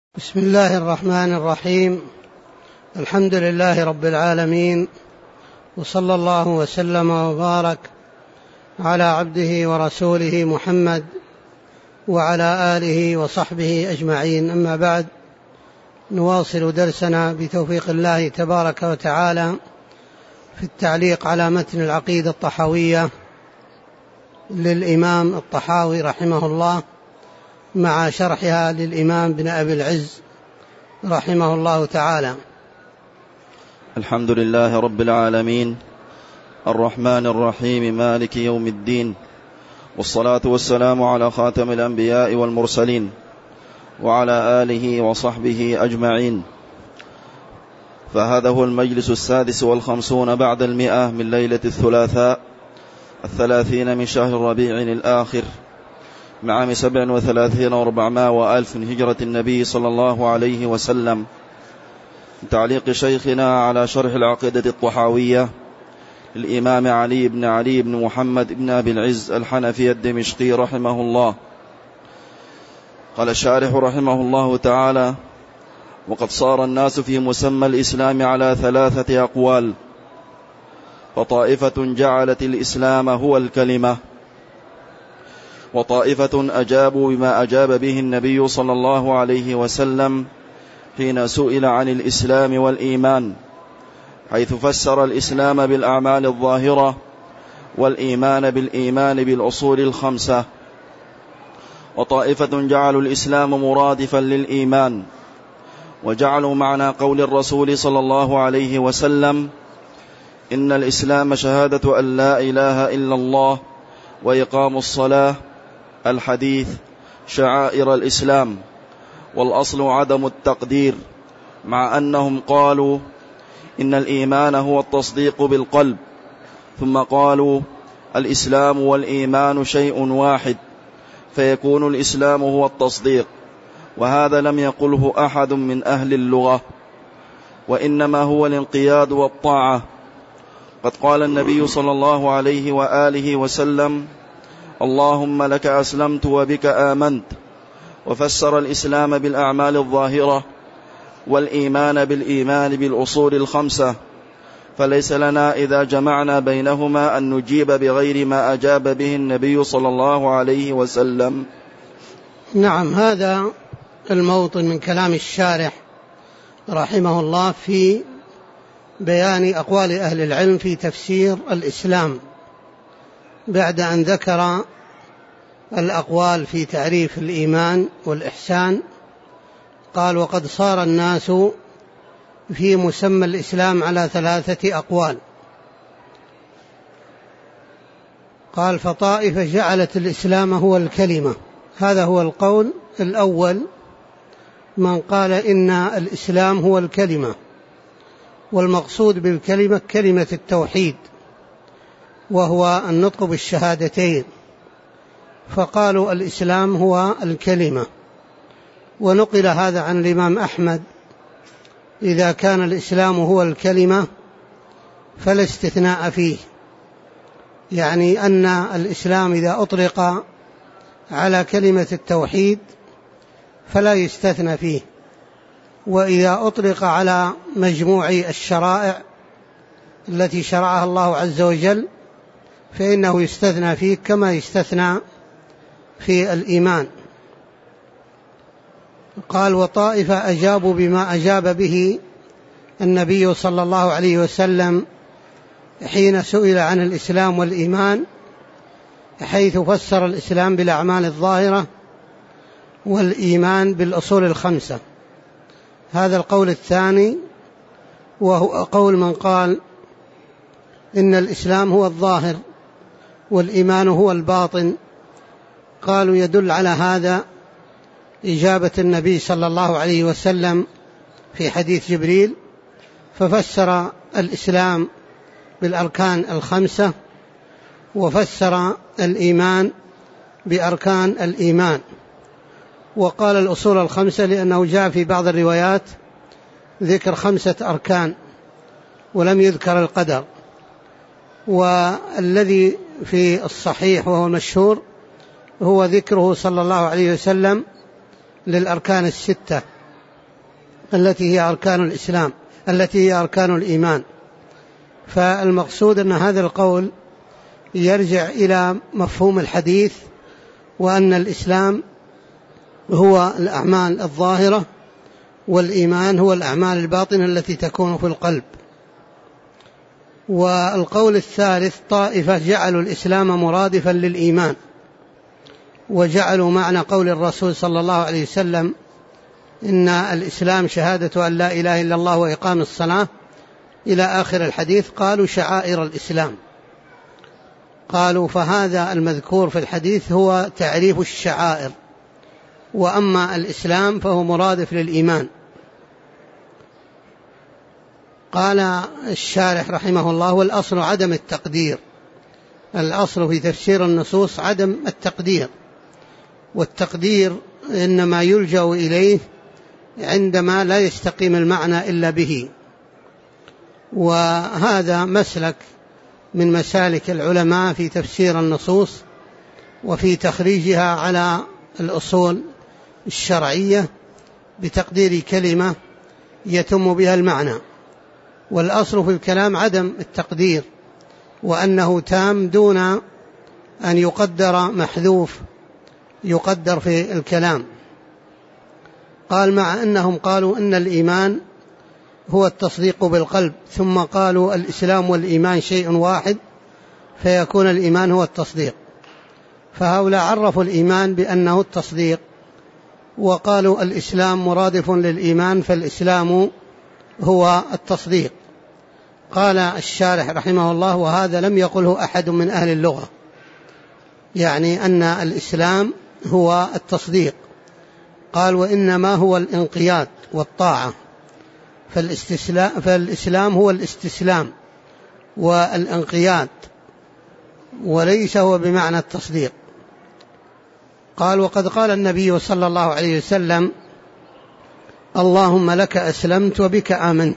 بسم الله الرحمن الرحيم. الحمد لله رب العالمين، وصلى الله وسلم وبارك على عبده ورسوله محمد وعلى آله وصحبه أجمعين. أما بعد، نواصل درسنا بتوفيق الله تبارك وتعالى في التعليق على متن العقيدة الطحاوية للإمام الطحاوي رحمه الله، مع شرحها للإمام بن أبي العز رحمه الله تعالى. الحمد لله رب العالمين، الرحمن الرحيم، مالك يوم الدين، والصلاة والسلام على خاتم الأنبياء والمرسلين وعلى آله وصحبه أجمعين. فهذا هو المجلس 56 بعد 100 من ليلة الثلاثاء 30 من شهر ربيع الآخر من عام 37 و400 وألف من هجرة النبي صلى الله عليه وسلم، تعليق شيخنا على شرح العقيدة الطحاوية للإمام علي بن محمد بن أبي العز الحنفي الدمشقي رحمه الله. قال الشارح رحمه الله تعالى: وقد صار الناس في مسمى الإسلام على 3 أقوال، فطائفة جعلت الإسلام هو الكلمة، وطائفة أجابوا بما أجاب به النبي صلى الله عليه وسلم حين سئل عن الإسلام والإيمان، حيث فسر الإسلام بالأعمال الظاهرة والإيمان بالإيمان بالأصول 5، وطائفة جعلوا الإسلام مرادفا للإيمان، وجعلوا معنى قول الرسول صلى الله عليه وسلم: إن الإسلام شهادة أن لا إله إلا الله وإقام الصلاة، الحديث، شعائر الإسلام، والأصل عدم التقدير، مع أنهم قالوا إن الإيمان هو التصديق بالقلب، ثم قالوا الإسلام والإيمان شيء واحد، فيكون الإسلام هو التصديق، وهذا لم يقله أحد من أهل اللغة، وإنما هو الانقياد والطاعة. قد قال النبي صلى الله عليه وآله وسلم: اللهم لك أسلمت وبك آمنت، وفسر الإسلام بالأعمال الظاهرة والإيمان بالإيمان بالأصول 5، فليس لنا إذا جمعنا بينهما أن نجيب بغير ما أجاب به النبي صلى الله عليه وسلم. نعم، هذا الموطن من كلام الشارح رحمه الله في بيان أقوال أهل العلم في تفسير الإسلام، بعد أن ذكر الأقوال في تعريف الإيمان والإحسان. قال: وقد صار الناس في مسمى الإسلام على 3 أقوال. قال: فطائفة جعلت الإسلام هو الكلمة. هذا هو القول الأول، من قال إن الإسلام هو الكلمة، والمقصود بالكلمة كلمة التوحيد، وهو النطق بالشهادتين، فقالوا الإسلام هو الكلمة. ونقل هذا عن الإمام أحمد: إذا كان الإسلام هو الكلمة فلا استثناء فيه، يعني أن الإسلام إذا أطلق على كلمة التوحيد فلا يستثنى فيه، وإذا أطلق على مجموع الشرائع التي شرعها الله عز وجل فإنه يستثنى فيه كما يستثنى في الإيمان. قال: وطائفة أجابوا بما أجاب به النبي صلى الله عليه وسلم حين سئل عن الإسلام والإيمان، حيث فسر الإسلام بالأعمال الظاهرة والإيمان بالأصول 5. هذا القول الثاني، وهو قول من قال إن الإسلام هو الظاهر والإيمان هو الباطن. قالوا: يدل على هذا إجابة النبي صلى الله عليه وسلم في حديث جبريل، ففسر الإسلام بالأركان 5، وفسر الإيمان بأركان الإيمان، وقال الأصول 5 لأنه جاء في بعض الروايات ذكر 5 أركان ولم يذكر القدر. والذي في الصحيح وهو المشهور هو ذكره صلى الله عليه وسلم للأركان 6، التي هي أركان الإسلام، التي هي أركان الإيمان. فالمقصود أن هذا القول يرجع إلى مفهوم الحديث، وأن الإسلام هو الأعمال الظاهرة، والإيمان هو الأعمال الباطنة التي تكون في القلب. والقول الثالث طائفة جعلوا الإسلام مرادفا للإيمان، وجعلوا معنى قول الرسول صلى الله عليه وسلم إن الإسلام شهادة أن لا إله إلا الله وإقام الصلاة إلى آخر الحديث، قالوا شعائر الإسلام. قالوا فهذا المذكور في الحديث هو تعريف الشعائر، وأما الإسلام فهو مرادف للإيمان. قال الشارح رحمه الله: والأصل عدم التقدير. الأصل في تفسير النصوص عدم التقدير، والتقدير إنما يلجأ إليه عندما لا يستقيم المعنى إلا به. وهذا مسلك من مسالك العلماء في تفسير النصوص وفي تخريجها على الأصول الشرعية بتقدير كلمة يتم بها المعنى. والأصل في الكلام عدم التقدير، وأنه تام دون أن يقدر محذوف يقدر في الكلام. قال: مع أنهم قالوا إن الإيمان هو التصديق بالقلب، ثم قالوا الإسلام والإيمان شيء واحد، فيكون الإيمان هو التصديق. فهؤلاء عرفوا الإيمان بأنه التصديق، وقالوا الإسلام مرادف للإيمان، فالإسلام هو التصديق. قال الشارح رحمه الله: وهذا لم يقله أحد من أهل اللغة، يعني أن الإسلام هو التصديق. قال: وإنما هو الانقياد والطاعة، فالإسلام هو الاستسلام والانقياد، وليس هو بمعنى التصديق. قال: وقد قال النبي صلى الله عليه وسلم: اللهم لك أسلمت وبك آمنت.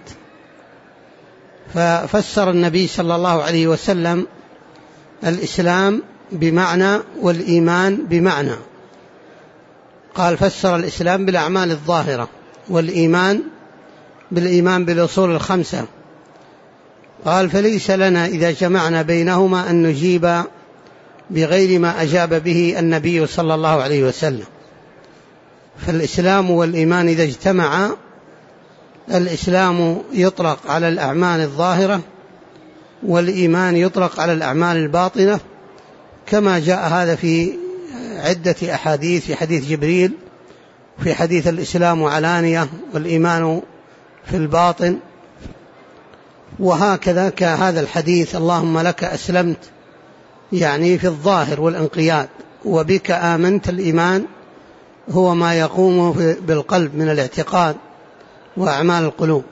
ففسر النبي صلى الله عليه وسلم الإسلام بمعنى والإيمان بمعنى. قال: فسر الإسلام بالأعمال الظاهرة، والإيمان بالإيمان بالأصول الخمسة. قال: فليس لنا إذا جمعنا بينهما أن نجيب بغير ما أجاب به النبي صلى الله عليه وسلم. فالإسلام والإيمان إذا اجتمعا، الإسلام يطلق على الأعمال الظاهرة، والإيمان يطلق على الأعمال الباطنة، كما جاء هذا في عدة أحاديث، في حديث جبريل، في حديث الإسلام علانية والإيمان في الباطن. وهكذا كهذا الحديث: اللهم لك أسلمت، يعني في الظاهر والانقياد، وبك آمنت، الإيمان هو ما يقوم بالقلب من الاعتقاد وأعمال القلوب.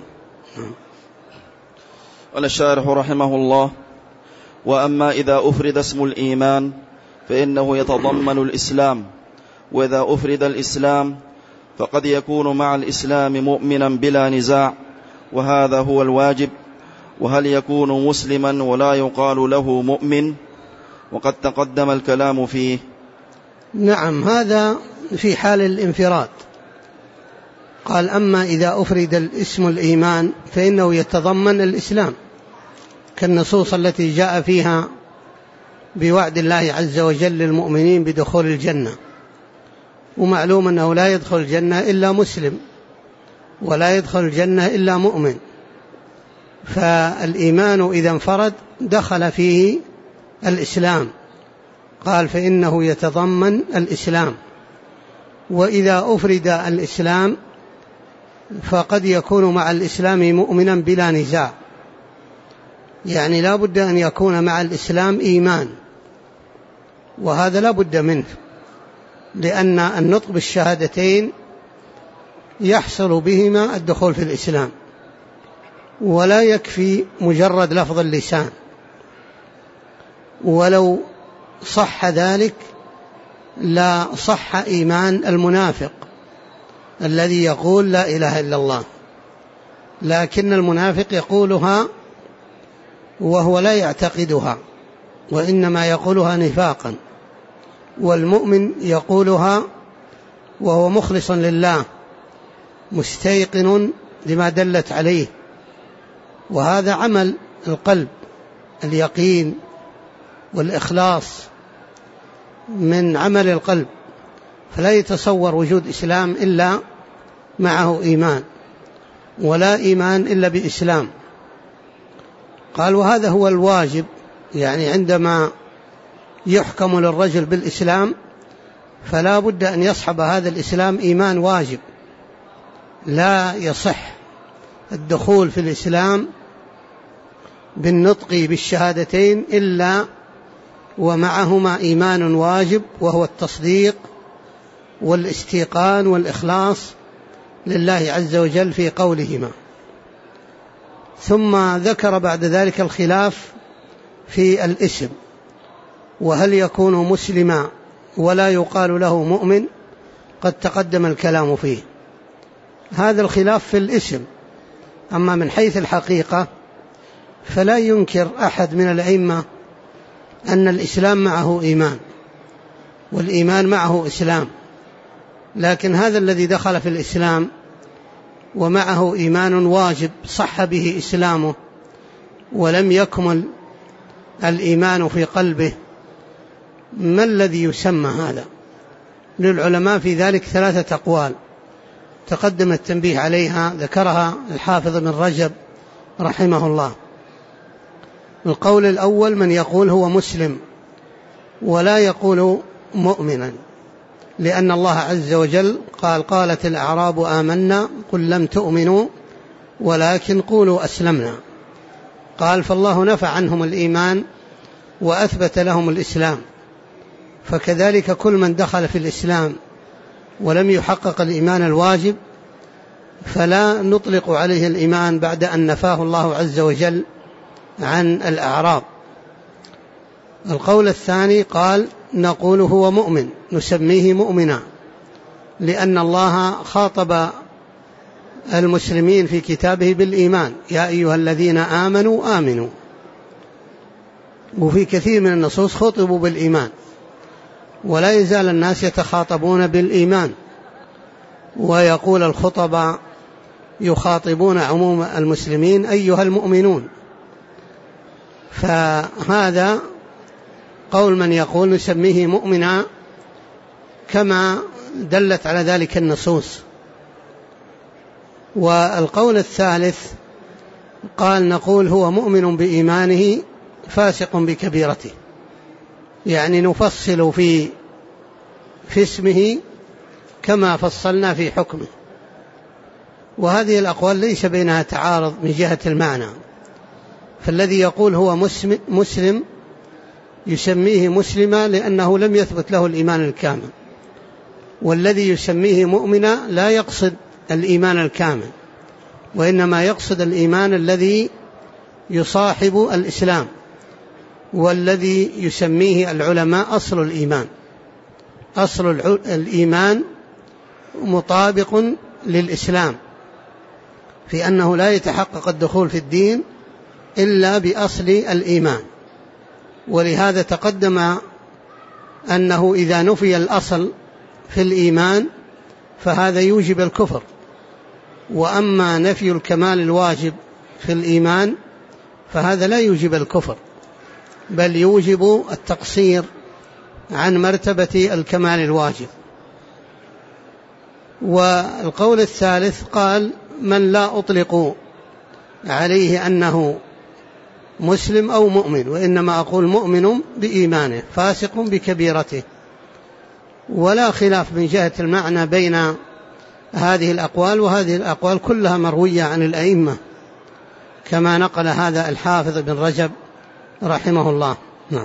قال الشارح رحمه الله: وأما إذا أفرد اسم الإيمان فإنه يتضمن الإسلام، وإذا أفرد الإسلام فقد يكون مع الإسلام مؤمنا بلا نزاع، وهذا هو الواجب. وهل يكون مسلما ولا يقال له مؤمن؟ وقد تقدم الكلام فيه. نعم، هذا في حال الانفراد. قال: أما إذا أفرد الاسم الإيمان فإنه يتضمن الإسلام، كالنصوص التي جاء فيها بوعد الله عز وجل للمؤمنين بدخول الجنة. ومعلوم أنه لا يدخل الجنة إلا مسلم، ولا يدخل الجنة إلا مؤمن. فالإيمان إذا انفرد دخل فيه الإسلام. قال: فإنه يتضمن الإسلام. وإذا أفرد الإسلام فقد يكون مع الإسلام مؤمنا بلا نزاع، يعني لا بد أن يكون مع الإسلام إيمان، وهذا لا بد منه، لأن النطق بالشهادتين يحصل بهما الدخول في الإسلام، ولا يكفي مجرد لفظ اللسان. ولو صح ذلك لا صح إيمان المنافق الذي يقول لا إله إلا الله، لكن المنافق يقولها وهو لا يعتقدها، وإنما يقولها نفاقا، والمؤمن يقولها وهو مخلص لله مستيقن لما دلت عليه، وهذا عمل القلب، اليقين والإخلاص من عمل القلب، فلا يتصور وجود إسلام إلا معه إيمان، ولا إيمان إلا بإسلام. قال وهذا هو الواجب، يعني عندما يحكم للرجل بالإسلام فلا بد أن يصحب هذا الإسلام إيمان واجب، لا يصح الدخول في الإسلام بالنطق بالشهادتين إلا ومعهما إيمان واجب، وهو التصديق والاستيقان والإخلاص لله عز وجل في قولهما. ثم ذكر بعد ذلك الخلاف في الاسم، وهل يكون مسلما ولا يقال له مؤمن؟ قد تقدم الكلام فيه. هذا الخلاف في الاسم، أما من حيث الحقيقة فلا ينكر أحد من الأئمة أن الإسلام معه إيمان والإيمان معه إسلام، لكن هذا الذي دخل في الإسلام ومعه إيمان واجب صح به إسلامه ولم يكمل الإيمان في قلبه، ما الذي يسمى هذا؟ للعلماء في ذلك 3 أقوال تقدم التنبيه عليها، ذكرها الحافظ ابن رجب رحمه الله. القول الأول من يقول هو مسلم ولا يقول مؤمنا، لأن الله عز وجل قال قالت الأعراب آمنا قل لم تؤمنوا ولكن قولوا أسلمنا، قال فالله نفى عنهم الإيمان وأثبت لهم الإسلام، فكذلك كل من دخل في الإسلام ولم يحقق الإيمان الواجب فلا نطلق عليه الإيمان بعد أن نفاه الله عز وجل عن الأعراب. القول الثاني قال نقول هو مؤمن، نسميه مؤمنا، لأن الله خاطب المسلمين في كتابه بالإيمان، يا أيها الذين آمنوا آمنوا، وفي كثير من النصوص خطبوا بالإيمان، ولا يزال الناس يتخاطبون بالإيمان، ويقول الخطباء يخاطبون عموم المسلمين أيها المؤمنون. فهذا قول من يقول نسميه مؤمنا كما دلت على ذلك النصوص. والقول الثالث قال نقول هو مؤمن بإيمانه فاسق بكبيرته، يعني نفصل في اسمه كما فصلنا في حكمه. وهذه الأقوال ليس بينها تعارض من جهة المعنى، فالذي يقول هو مسلم يسميه مسلما لأنه لم يثبت له الإيمان الكامل، والذي يسميه مؤمنا لا يقصد الإيمان الكامل، وإنما يقصد الإيمان الذي يصاحب الإسلام، والذي يسميه العلماء أصل الإيمان. أصل الإيمان مطابق للإسلام في أنه لا يتحقق الدخول في الدين إلا بأصل الإيمان، ولهذا تقدم أنه إذا نفي الأصل في الإيمان فهذا يوجب الكفر، وأما نفي الكمال الواجب في الإيمان فهذا لا يوجب الكفر، بل يوجب التقصير عن مرتبة الكمال الواجب. والقول الثالث قال من لا أطلق عليه أنه مسلم أو مؤمن، وإنما أقول مؤمن بإيمانه فاسق بكبيرته. ولا خلاف من جهة المعنى بين هذه الأقوال، وهذه الأقوال كلها مروية عن الأئمة كما نقل هذا الحافظ بن رجب رحمه الله. نعم.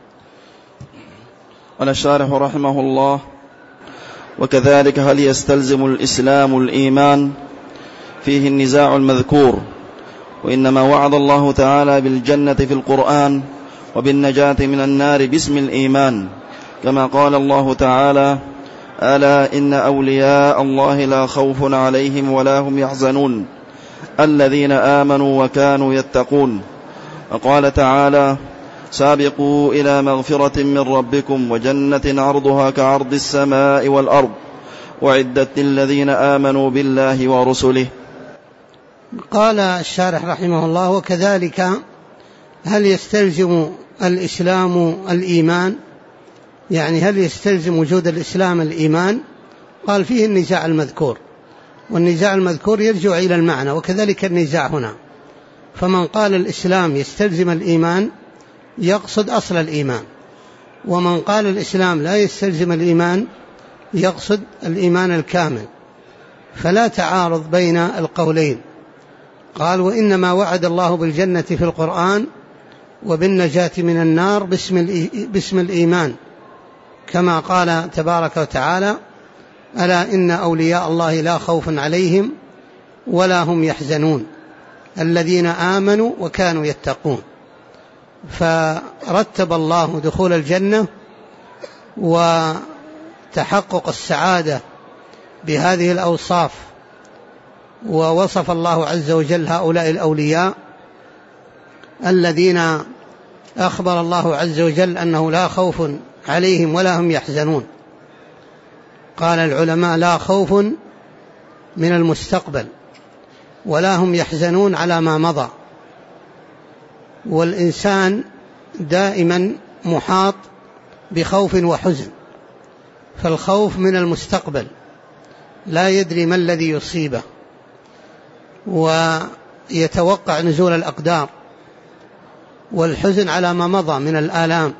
قال الشارح رحمه الله: وكذلك هل يستلزم الإسلام الإيمان؟ فيه النزاع المذكور، وإنما وعد الله تعالى بالجنة في القرآن وبالنجاة من النار باسم الإيمان، كما قال الله تعالى: ألا إن أولياء الله لا خوف عليهم ولا هم يحزنون الذين آمنوا وكانوا يتقون. وقال تعالى: سابقوا إلى مغفرة من ربكم وجنة عرضها كعرض السماء والأرض أعدت للذين آمنوا بالله ورسله. قال الشارح رحمه الله: وكذلك هل يستلزم الإسلام الإيمان؟ يعني هل يستلزم وجود الإسلام الإيمان؟ قال: فيه النزاع المذكور، والنزاع المذكور يرجع إلى المعنى، وكذلك النزاع هنا. فمن قال الإسلام يستلزم الإيمان يقصد أصل الإيمان، ومن قال الإسلام لا يستلزم الإيمان يقصد الإيمان الكامل، فلا تعارض بين القولين. قال: وإنما وعد الله بالجنة في القرآن وبالنجاة من النار باسم الإيمان، كما قال تبارك وتعالى: ألا إن أولياء الله لا خوف عليهم ولا هم يحزنون الذين آمنوا وكانوا يتقون. فرتب الله دخول الجنة وتحقق السعادة بهذه الأوصاف، ووصف الله عز وجل هؤلاء الأولياء الذين أخبر الله عز وجل أنه لا خوف عليهم ولا هم يحزنون. قال العلماء: لا خوف من المستقبل ولا هم يحزنون على ما مضى. والإنسان دائما محاط بخوف وحزن، فالخوف من المستقبل لا يدري ما الذي يصيبه، ويتوقع نزول الأقدار، والحزن على ما مضى من الآلام.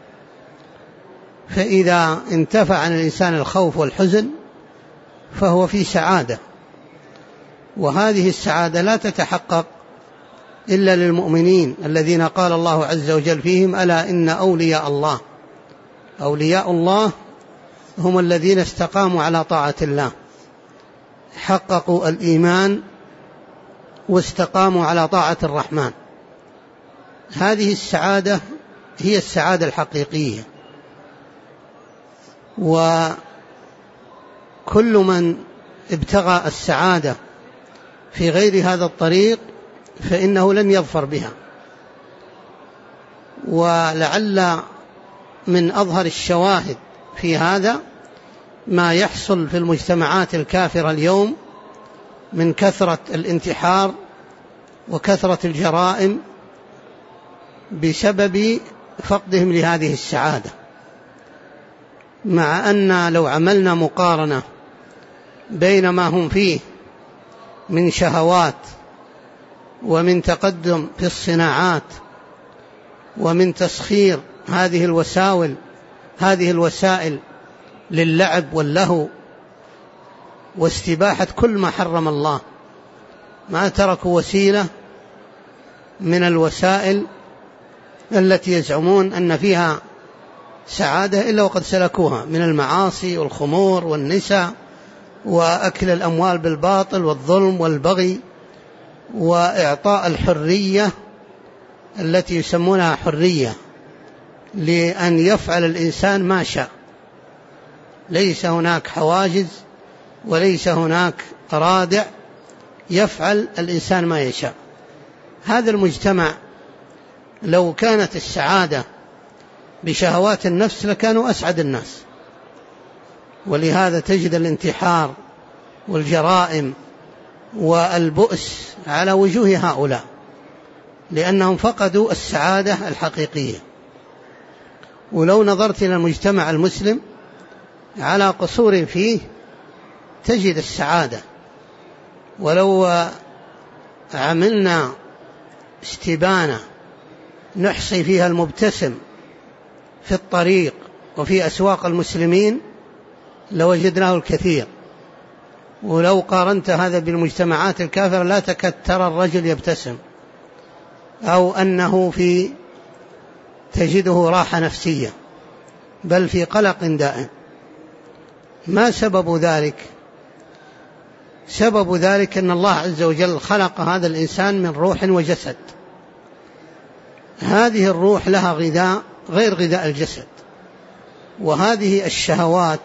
فإذا انتفع عن الإنسان الخوف والحزن فهو في سعادة، وهذه السعادة لا تتحقق إلا للمؤمنين الذين قال الله عز وجل فيهم: ألا إن أولياء الله. أولياء الله هم الذين استقاموا على طاعة الله، حققوا الإيمان واستقاموا على طاعة الرحمن. هذه السعادة هي السعادة الحقيقية. وكل من ابتغى السعادة في غير هذا الطريق فإنه لن يظفر بها. ولعل من أظهر الشواهد في هذا ما يحصل في المجتمعات الكافرة اليوم من كثرة الانتحار وكثرة الجرائم بسبب فقدهم لهذه السعادة. مع أن لو عملنا مقارنة بين ما هم فيه من شهوات ومن تقدم في الصناعات ومن تسخير هذه الوسائل للعب واللهو واستباحة كل ما حرم الله، ما تركوا وسيلة من الوسائل التي يزعمون أن فيها سعادة إلا وقد سلكوها، من المعاصي والخمور والنساء وأكل الأموال بالباطل والظلم والبغي وإعطاء الحرية التي يسمونها حرية، لأن يفعل الإنسان ما شاء، ليس هناك حواجز وليس هناك رادع، يفعل الإنسان ما يشاء. هذا المجتمع لو كانت السعادة بشهوات النفس لكانوا أسعد الناس، ولهذا تجد الانتحار والجرائم والبؤس على وجوه هؤلاء، لأنهم فقدوا السعادة الحقيقية. ولو نظرت إلى المجتمع المسلم على قصور فيه تجد السعادة، ولو عملنا استبانة نحصي فيها المبتسم في الطريق وفي أسواق المسلمين لوجدناه الكثير. ولو قارنت هذا بالمجتمعات الكافرة لا تكاد ترى الرجل يبتسم، أو أنه تجده راحة نفسية، بل في قلق دائم. ما سبب ذلك؟ سبب ذلك أن الله عز وجل خلق هذا الإنسان من روح وجسد. هذه الروح لها غذاء غير غذاء الجسد، وهذه الشهوات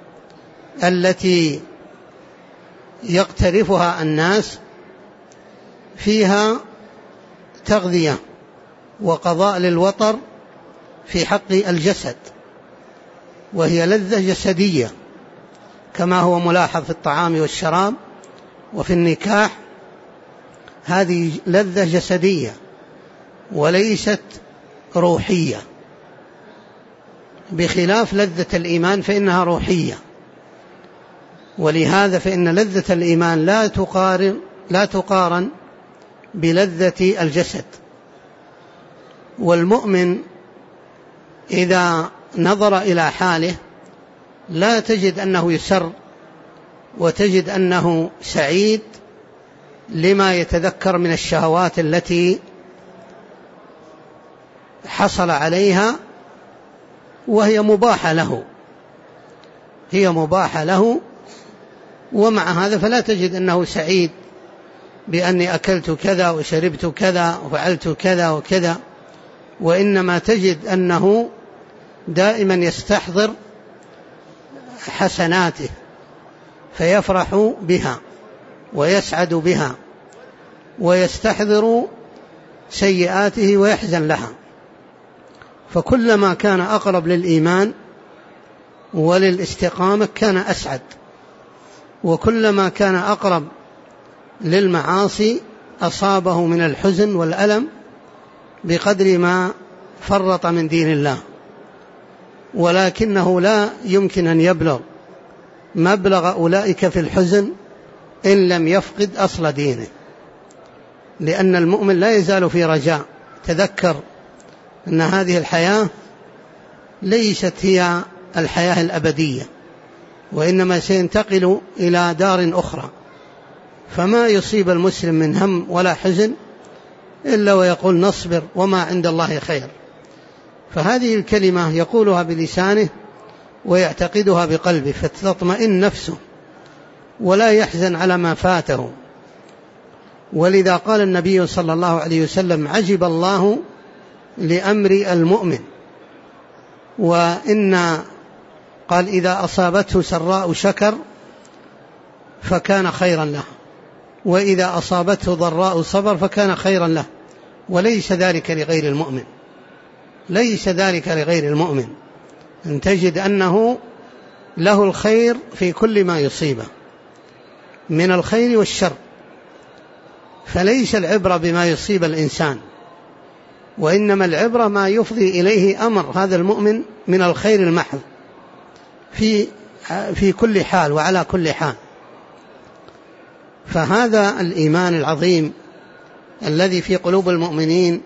التي يقترفها الناس فيها تغذية وقضاء للوطر في حق الجسد، وهي لذة جسدية كما هو ملاحظ في الطعام والشراب وفي النكاح هذه لذة جسدية وليست روحية، بخلاف لذة الإيمان فإنها روحية. ولهذا فإن لذة الإيمان لا تقارن بلذة الجسد. والمؤمن إذا نظر إلى حاله لا تجد أنه يسر وتجد أنه سعيد لما يتذكر من الشهوات التي حصل عليها وهي مباحة له، هي مباحة له، ومع هذا فلا تجد أنه سعيد بأني أكلت كذا وشربت كذا وفعلت كذا وكذا، وإنما تجد أنه دائما يستحضر حسناته فيفرح بها ويسعد بها، ويستحضر سيئاته ويحزن لها. فكلما كان أقرب للإيمان وللاستقامة كان أسعد، وكلما كان أقرب للمعاصي أصابه من الحزن والألم بقدر ما فرط من دين الله. ولكنه لا يمكن أن يبلغ مبلغ أولئك في الحزن إن لم يفقد أصل دينه، لأن المؤمن لا يزال في رجاء. تذكر أن هذه الحياة ليست هي الحياة الأبدية، وإنما سينتقل إلى دار أخرى. فما يصيب المسلم من هم ولا حزن إلا ويقول نصبر وما عند الله خير. فهذه الكلمة يقولها بلسانه ويعتقدها بقلبه فتطمئن نفسه ولا يحزن على ما فاته. ولذا قال النبي صلى الله عليه وسلم عجب الله لأمر المؤمن، قال إذا أصابته سراء شكر فكان خيرا له، وإذا أصابته ضراء صبر فكان خيرا له، وليس ذلك لغير المؤمن، ليس ذلك لغير المؤمن. أن تجد أنه له الخير في كل ما يصيبه من الخير والشر، فليس العبرة بما يصيب الإنسان، وإنما العبرة ما يفضي إليه أمر هذا المؤمن من الخير المحض في كل حال وعلى كل حال. فهذا الإيمان العظيم الذي في قلوب المؤمنين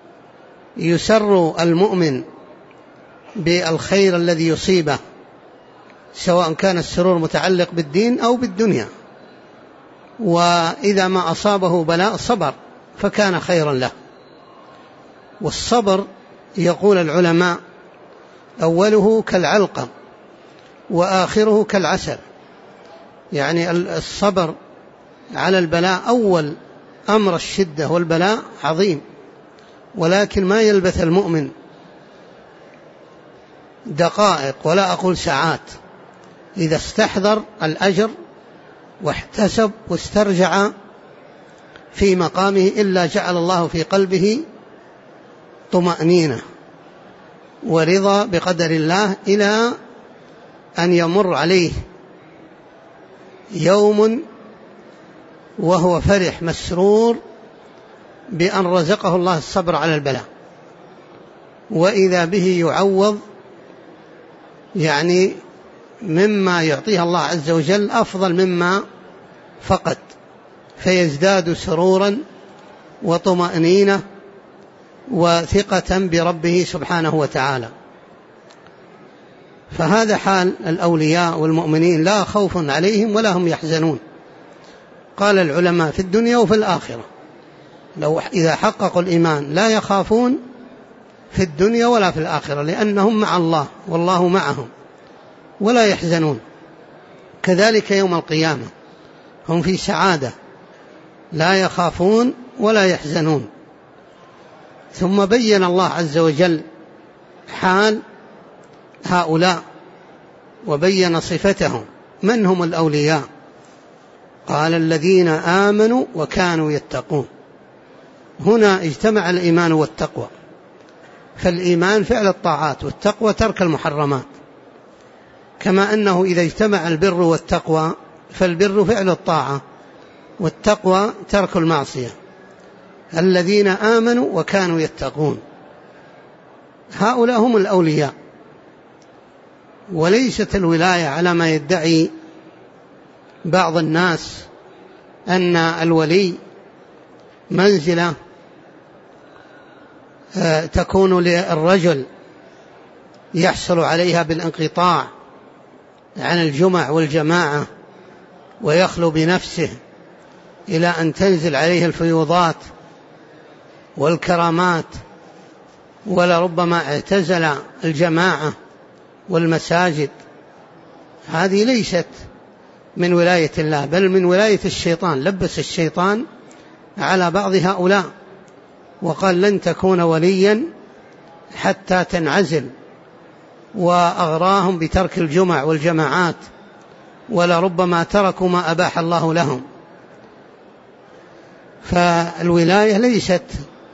يسر المؤمن بالخير الذي يصيبه، سواء كان السرور متعلق بالدين أو بالدنيا. وإذا ما أصابه بلاء صبر فكان خيرا له. والصبر يقول العلماء أوله كالعلقة وآخره كالعسل، يعني الصبر على البلاء أول أمر الشدة والبلاء عظيم، ولكن ما يلبث المؤمن دقائق ولا أقول ساعات إذا استحضر الأجر واحتسب واسترجع في مقامه إلا جعل الله في قلبه طمأنينة ورضا بقدر الله، إلى أن يمر عليه يوم وهو فرح مسرور بأن رزقه الله الصبر على البلاء، وإذا به يعوض يعني مما يعطيه الله عز وجل أفضل مما فقد، فيزداد سرورا وطمأنينة وثقة بربه سبحانه وتعالى. فهذا حال الأولياء والمؤمنين، لا خوف عليهم ولا هم يحزنون. قال العلماء في الدنيا وفي الآخرة إذا حققوا الإيمان لا يخافون في الدنيا ولا في الآخرة، لأنهم مع الله والله معهم، ولا يحزنون. كذلك يوم القيامة هم في سعادة لا يخافون ولا يحزنون. ثم بين الله عز وجل حال هؤلاء وبين صفتهم. من هم الأولياء؟ قال الذين آمنوا وكانوا يتقون. هنا اجتمع الإيمان والتقوى، فالإيمان فعل الطاعات والتقوى ترك المحرمات، كما أنه إذا اجتمع البر والتقوى فالبر فعل الطاعة والتقوى ترك المعصية. الذين آمنوا وكانوا يتقون، هؤلاء هم الأولياء. وليست الولاية على ما يدعي بعض الناس أن الولي منزلة تكون للرجل يحصل عليها بالانقطاع عن الجمع والجماعة ويخلو بنفسه إلى أن تنزل عليه الفيوضات والكرامات، ولربما اعتزل الجماعة والمساجد. هذه ليست من ولاية الله، بل من ولاية الشيطان. لبس الشيطان على بعض هؤلاء وقال لن تكون وليا حتى تنعزل، وأغراهم بترك الجمع والجماعات، ولربما تركوا ما أباح الله لهم. فالولاية ليست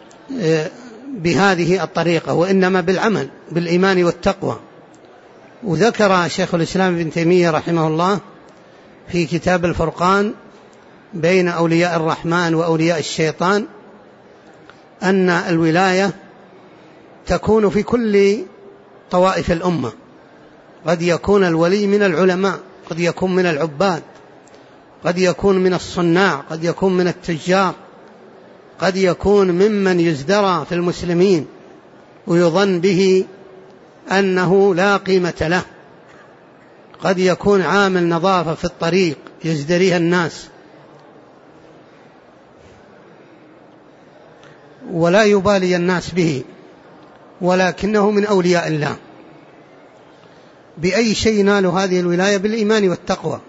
بهذه الطريقة، وإنما بالعمل بالإيمان والتقوى. وذكر شيخ الإسلام ابن تيمية رحمه الله في كتاب الفرقان بين أولياء الرحمن وأولياء الشيطان أن الولاية تكون في كل طوائف الأمة. قد يكون الولي من العلماء، قد يكون من العباد، قد يكون من الصناع، قد يكون من التجار، قد يكون ممن يزدرى في المسلمين ويظن به أنه لا قيمة له، قد يكون عامل نظافة في الطريق يزدريها الناس ولا يبالي الناس به، ولكنه من أولياء الله. بأي شيء نالوا هذه الولاية؟ بالإيمان والتقوى.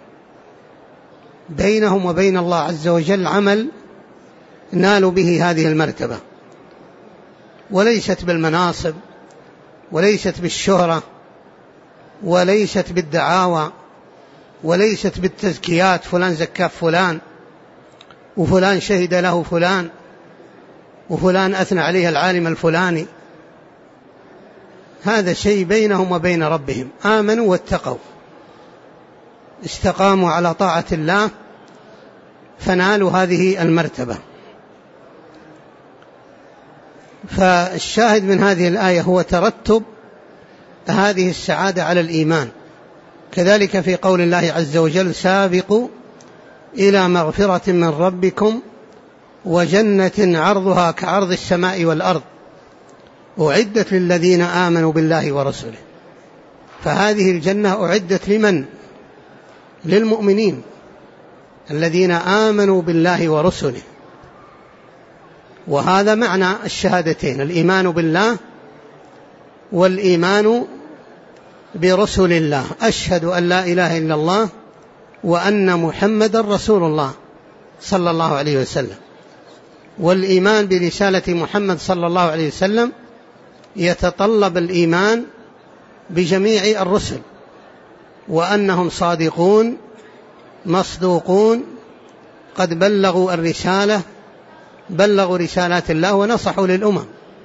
بينهم وبين الله عز وجل عمل نالوا به هذه المرتبة، وليست بالمناصب، وليست بالشهرة، وليست بالدعاوى، وليست بالتزكيات، فلان زكاف فلان، وفلان شهد له فلان، وفلان أثنى عليه العالم الفلاني. هذا شيء بينهم وبين ربهم. آمنوا واتقوا، استقاموا على طاعة الله فنالوا هذه المرتبة. فالشاهد من هذه الآية هو ترتب هذه السعادة على الإيمان. كذلك في قول الله عز وجل: سابقوا إلى مغفرة من ربكم وجنة عرضها كعرض السماء والأرض أعدت للذين آمنوا بالله ورسوله. فهذه الجنة أعدت لمن؟ للمؤمنين الذين آمنوا بالله ورسله. وهذا معنى الشهادتين: الإيمان بالله والإيمان برسل الله. أشهد أن لا إله إلا الله وأن محمدا رسول الله صلى الله عليه وسلم. والإيمان برسالة محمد صلى الله عليه وسلم يتطلب الإيمان بجميع الرسل، وأنهم صادقون مصدوقون قد بلغوا الرسالة، بلغوا رسالات الله ونصحوا للأمم.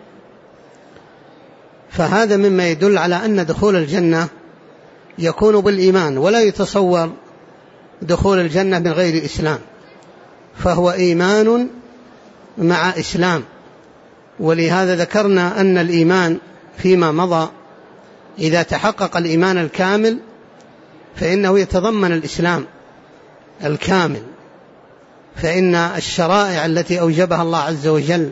فهذا مما يدل على أن دخول الجنة يكون بالإيمان، ولا يتصور دخول الجنة من غير إسلام، فهو إيمان مع إسلام. ولهذا ذكرنا أن الإيمان فيما مضى إذا تحقق الإيمان الكامل فإنه يتضمن الإسلام الكامل، فإن الشرائع التي أوجبها الله عز وجل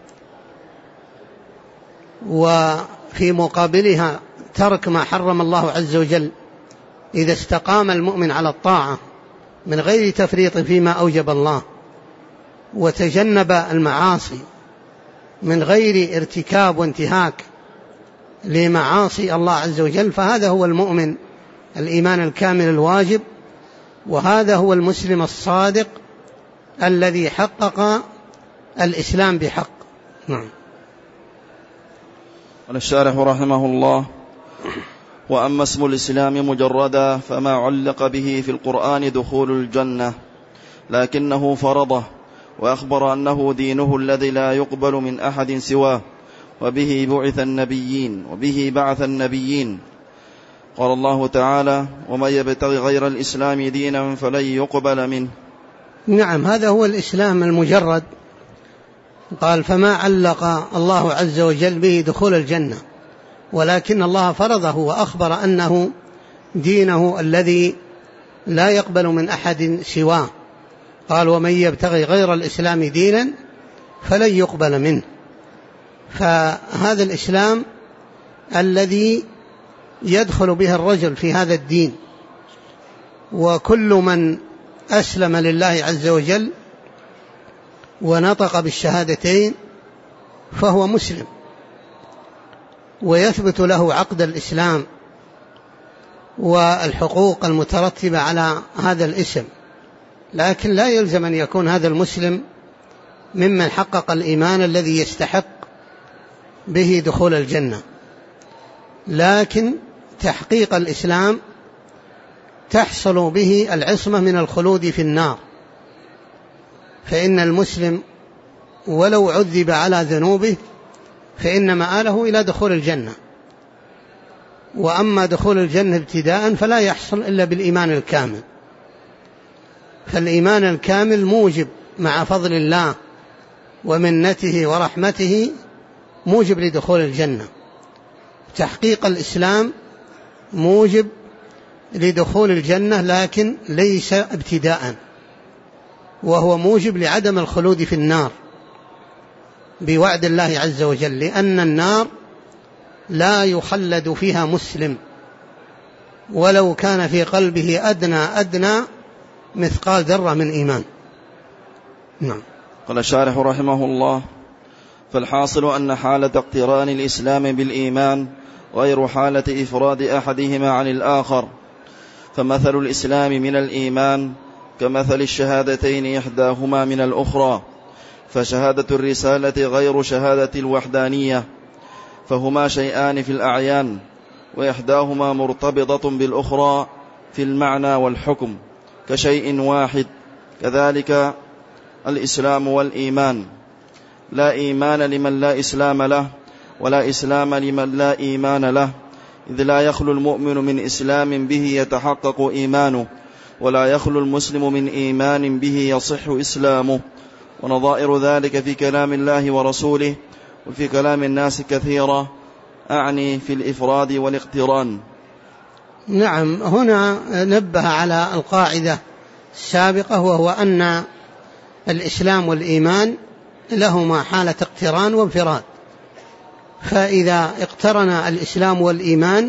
وفي مقابلها ترك ما حرم الله عز وجل، إذا استقام المؤمن على الطاعة من غير تفريط فيما أوجب الله وتجنب المعاصي من غير ارتكاب وانتهاك لمعاصي الله عز وجل، فهذا هو المؤمن الإيمان الكامل الواجب، وهذا هو المسلم الصادق الذي حقق الإسلام بحق. نعم. قال الشارح رحمه الله: وأما اسم الإسلام مجردا فما علق به في القرآن دخول الجنة، لكنه فرضه وأخبر أنه دينه الذي لا يقبل من أحد سواه، وبه بعث النبيين وبه بعث النبيين. قال الله تعالى: ومن يبتغي غير الإسلام دينا فلن يقبل منه. نعم، هذا هو الإسلام المجرد قال: فما علق الله عز وجل به دخول الجنة، ولكن الله فرضه وأخبر أنه دينه الذي لا يقبل من أحد سواه. قال: ومن يبتغي غير الإسلام دينا فلن يقبل منه. فهذا الإسلام الذي يدخل به الرجل في هذا الدين، وكل من أسلم لله عز وجل ونطق بالشهادتين فهو مسلم، ويثبت له عقد الإسلام والحقوق المترتبة على هذا الاسم، لكن لا يلزم أن يكون هذا المسلم ممن حقق الإيمان الذي يستحق به دخول الجنة. لكن تحقيق الإسلام تحصل به العصمة من الخلود في النار، فإن المسلم ولو عذب على ذنوبه فإن مآله إلى دخول الجنة. وأما دخول الجنة ابتداء فلا يحصل إلا بالإيمان الكامل، فالإيمان الكامل موجب مع فضل الله ومنته ورحمته موجب لدخول الجنة. تحقيق الإسلام موجب لدخول الجنة، لكن ليس ابتداء، وهو موجب لعدم الخلود في النار بوعد الله عز وجل، لأن النار لا يخلد فيها مسلم ولو كان في قلبه أدنى مثقال ذرة من إيمان. نعم. قال الشارح رحمه الله: فالحاصل أن حالة اقتران الإسلام بالإيمان غير حالة إفراد أحدهما عن الآخر، فمثل الإسلام من الإيمان كمثل الشهادتين إحداهما من الأخرى، فشهادة الرسالة غير شهادة الوحدانية، فهما شيئان في الأعيان، وإحداهما مرتبطة بالأخرى في المعنى والحكم كشيء واحد. كذلك الإسلام والإيمان، لا إيمان لمن لا إسلام له، ولا إسلام لمن لا إيمان له، إذ لا يخلو المؤمن من إسلام به يتحقق إيمانه، ولا يخلو المسلم من إيمان به يصح إسلامه. ونظائر ذلك في كلام الله ورسوله وفي كلام الناس كثيرة، أعني في الإفراد والاقتران. نعم. هنا نبه على القاعدة السابقة، وهو أن الإسلام والإيمان لهما حالة اقتران وانفراد، فإذا اقترن الإسلام والإيمان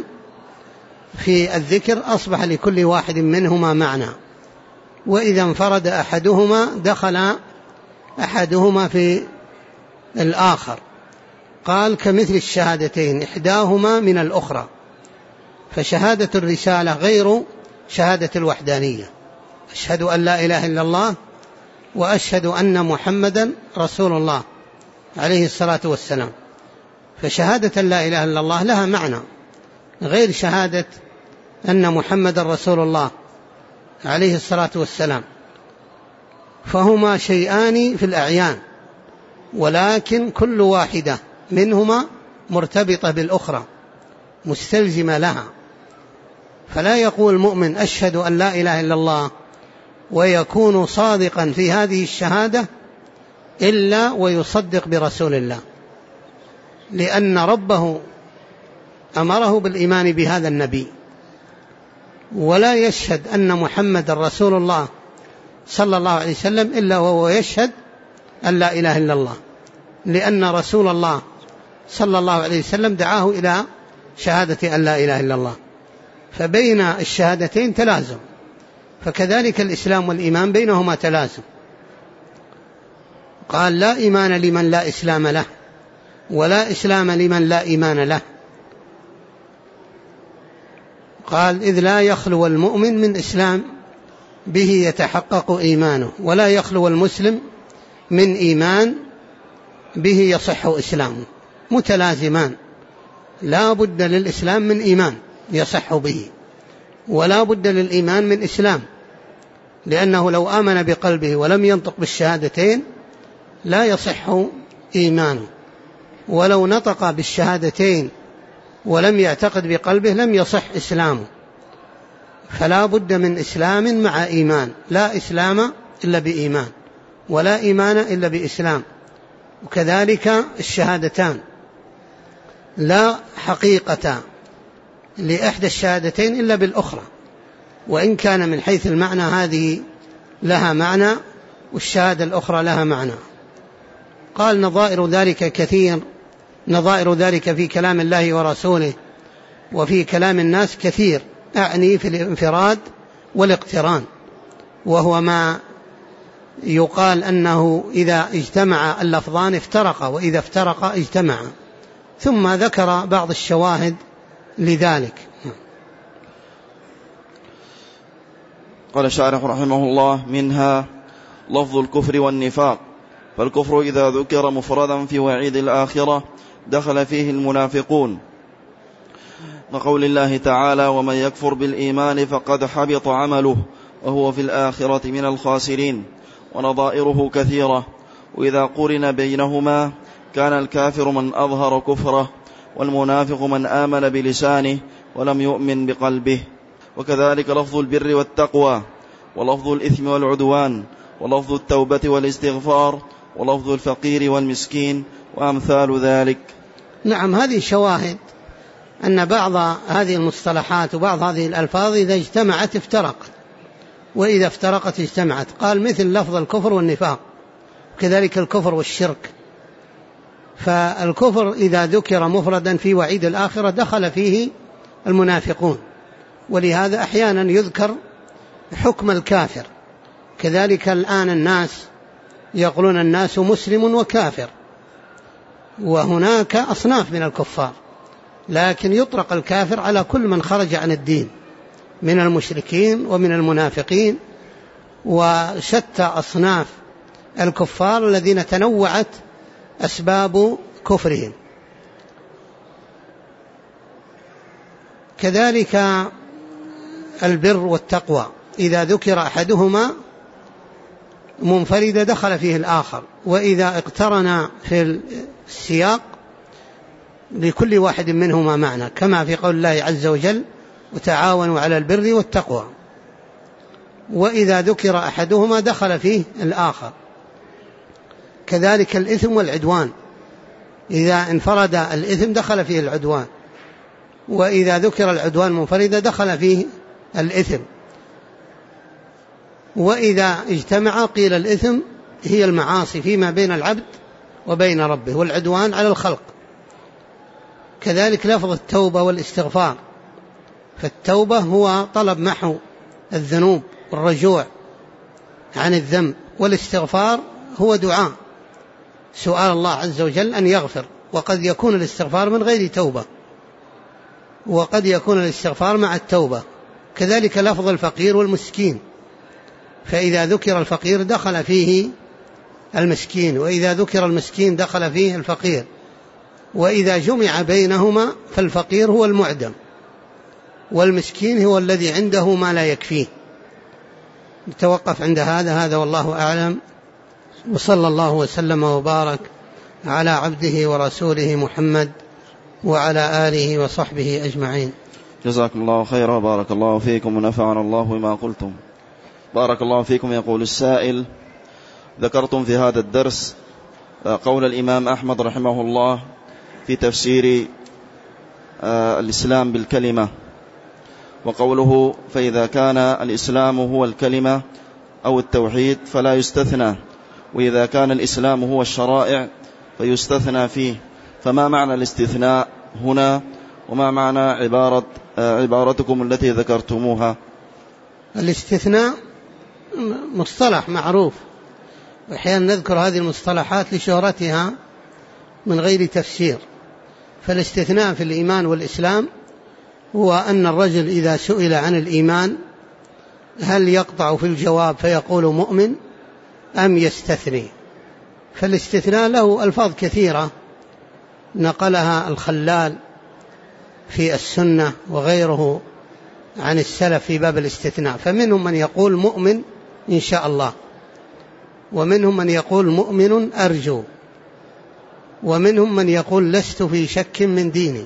في الذكر أصبح لكل واحد منهما معنى، وإذا انفرد أحدهما دخل أحدهما في الآخر. قال: كمثل الشهادتين إحداهما من الأخرى، فشهادة الرسالة غير شهادة الوحدانية، أشهد أن لا إله إلا الله وأشهد أن محمدا رسول الله عليه الصلاة والسلام. فشهادة لا إله إلا الله لها معنى غير شهادة أن محمدا رسول الله عليه الصلاة والسلام، فهما شيئان في الأعيان، ولكن كل واحدة منهما مرتبطة بالأخرى مستلزمة لها. فلا يقول المؤمن أشهد أن لا إله إلا الله ويكون صادقا في هذه الشهادة إلا ويصدق برسول الله، لأن ربه أمره بالإيمان بهذا النبي، ولا يشهد أن محمد رسول الله صلى الله عليه وسلم إلا وهو يشهد أن لا إله إلا الله، لأن رسول الله صلى الله عليه وسلم دعاه إلى شهادة أن لا إله إلا الله، فبين الشهادتين تلازم، فكذلك الإسلام والإيمان بينهما تلازم. قال: لا إيمان لمن لا إسلام له، ولا إسلام لمن لا إيمان له. قال: إذ لا يخلو المؤمن من إسلام به يتحقق إيمانه، ولا يخلو المسلم من إيمان به يصح إسلامه، متلازمان، لا بد للإسلام من إيمان يصح به، ولا بد للإيمان من إسلام، لأنه لو آمن بقلبه ولم ينطق بالشهادتين لا يصح إيمانه، ولو نطق بالشهادتين ولم يعتقد بقلبه لم يصح إسلامه. فلا بد من إسلام مع إيمان، لا إسلام إلا بإيمان، ولا إيمان إلا بإسلام. وكذلك الشهادتان لا حقيقة لإحدى الشهادتين إلا بالأخرى، وإن كان من حيث المعنى هذه لها معنى والشهادة الأخرى لها معنى. قال نظائر ذلك كثير، نظائر ذلك في كلام الله ورسوله وفي كلام الناس كثير، أعني في الانفراد والاقتران، وهو ما يقال أنه إذا اجتمع اللفظان افترقا وإذا افترقا اجتمعا، ثم ذكر بعض الشواهد لذلك. قال الشارح رحمه الله: منها لفظ الكفر والنفاق، فالكفر إذا ذكر مفردا في وعيد الآخرة دخل فيه المنافقون، وقول الله تعالى: ومن يكفر بالإيمان فقد حبط عمله وهو في الآخرة من الخاسرين. ونظائره كثيرة، وإذا قرن بينهما كان الكافر من أظهر كفره، والمنافق من آمن بلسانه ولم يؤمن بقلبه. وكذلك لفظ البر والتقوى، ولفظ الإثم والعدوان، ولفظ التوبة والاستغفار، ولفظ الفقير والمسكين، وأمثال ذلك. نعم، هذه شواهد أن بعض هذه المصطلحات وبعض هذه الألفاظ إذا اجتمعت افترقت، وإذا افترقت اجتمعت. قال مثل لفظ الكفر والنفاق، كذلك الكفر والشرك. فالكفر إذا ذكر مفردا في وعيد الآخرة دخل فيه المنافقون، ولهذا أحيانا يذكر حكم الكافر. كذلك الآن الناس يقولون الناس مسلم وكافر، وهناك أصناف من الكفار، لكن يطلق الكافر على كل من خرج عن الدين من المشركين ومن المنافقين وشتى أصناف الكفار الذين تنوعت أسباب كفرهم. كذلك البر والتقوى إذا ذكر أحدهما منفردا دخل فيه الآخر، وإذا اقترنا في السياق لكل واحد منهما معنى، كما في قول الله عز وجل: وتعاونوا على البر والتقوى. وإذا ذكر أحدهما دخل فيه الآخر. كذلك الإثم والعدوان، إذا انفرد الإثم دخل فيه العدوان، وإذا ذكر العدوان منفردا دخل فيه الإثم. وإذا اجتمع قيل الإثم هي المعاصي فيما بين العبد وبين ربه، والعدوان على الخلق. كذلك لفظ التوبة والاستغفار، فالتوبة هو طلب محو الذنوب والرجوع عن الذنب، والاستغفار هو دعاء سؤال الله عز وجل أن يغفر. وقد يكون الاستغفار من غير توبة، وقد يكون الاستغفار مع التوبة. كذلك لفظ الفقير والمسكين، فإذا ذكر الفقير دخل فيه المسكين، وإذا ذكر المسكين دخل فيه الفقير، وإذا جمع بينهما فالفقير هو المعدم، والمسكين هو الذي عنده ما لا يكفيه. نتوقف عند هذا والله أعلم، وصلى الله وسلم وبارك على عبده ورسوله محمد وعلى آله وصحبه أجمعين. جزاكم الله خيرا، بارك الله فيكم ونفعنا الله بما قلتم. بارك الله فيكم. يقول السائل: ذكرتم في هذا الدرس قول الإمام أحمد رحمه الله في تفسير الإسلام بالكلمة، وقوله: فإذا كان الإسلام هو الكلمة أو التوحيد فلا يستثنى، وإذا كان الإسلام هو الشرائع فيستثنى فيه. فما معنى الاستثناء هنا، وما معنى عبارتكم التي ذكرتموها؟ الاستثناء مصطلح معروف، وأحيانا نذكر هذه المصطلحات لشهرتها من غير تفسير. فالاستثناء في الإيمان والإسلام هو أن الرجل إذا سئل عن الإيمان هل يقطع في الجواب فيقول مؤمن أم يستثني. فالاستثناء له ألفاظ كثيرة نقلها الخلال في السنة وغيره عن السلف في باب الاستثناء. فمنهم من يقول مؤمن إن شاء الله، ومنهم من يقول مؤمن أرجو، ومنهم من يقول لست في شك من ديني،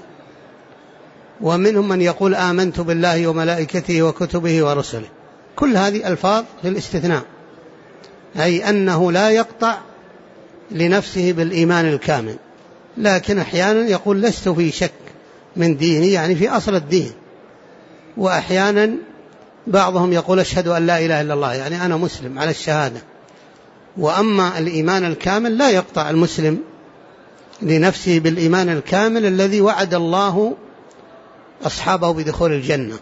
ومنهم من يقول آمنت بالله وملائكته وكتبه ورسله. كل هذه ألفاظ في الاستثناء، أي أنه لا يقطع لنفسه بالإيمان الكامل، لكن أحيانا يقول لست في شك من ديني، يعني في أصل الدين. وأحيانا بعضهم يقول أشهد أن لا إله إلا الله، يعني أنا مسلم على الشهادة. وأما الإيمان الكامل لا يقطع المسلم لنفسه بالإيمان الكامل الذي وعد الله أصحابه بدخول الجنة.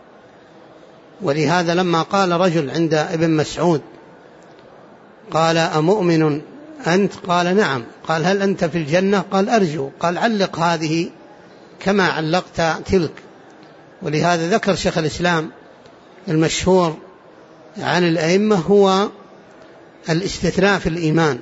ولهذا لما قال رجل عند ابن مسعود قال أمؤمن أنت؟ قال نعم. قال هل أنت في الجنة؟ قال أرجو. قال علق هذه كما علقت تلك. ولهذا ذكر شيخ الإسلام المشهور عن الأئمة هو الاستثناء في الإيمان.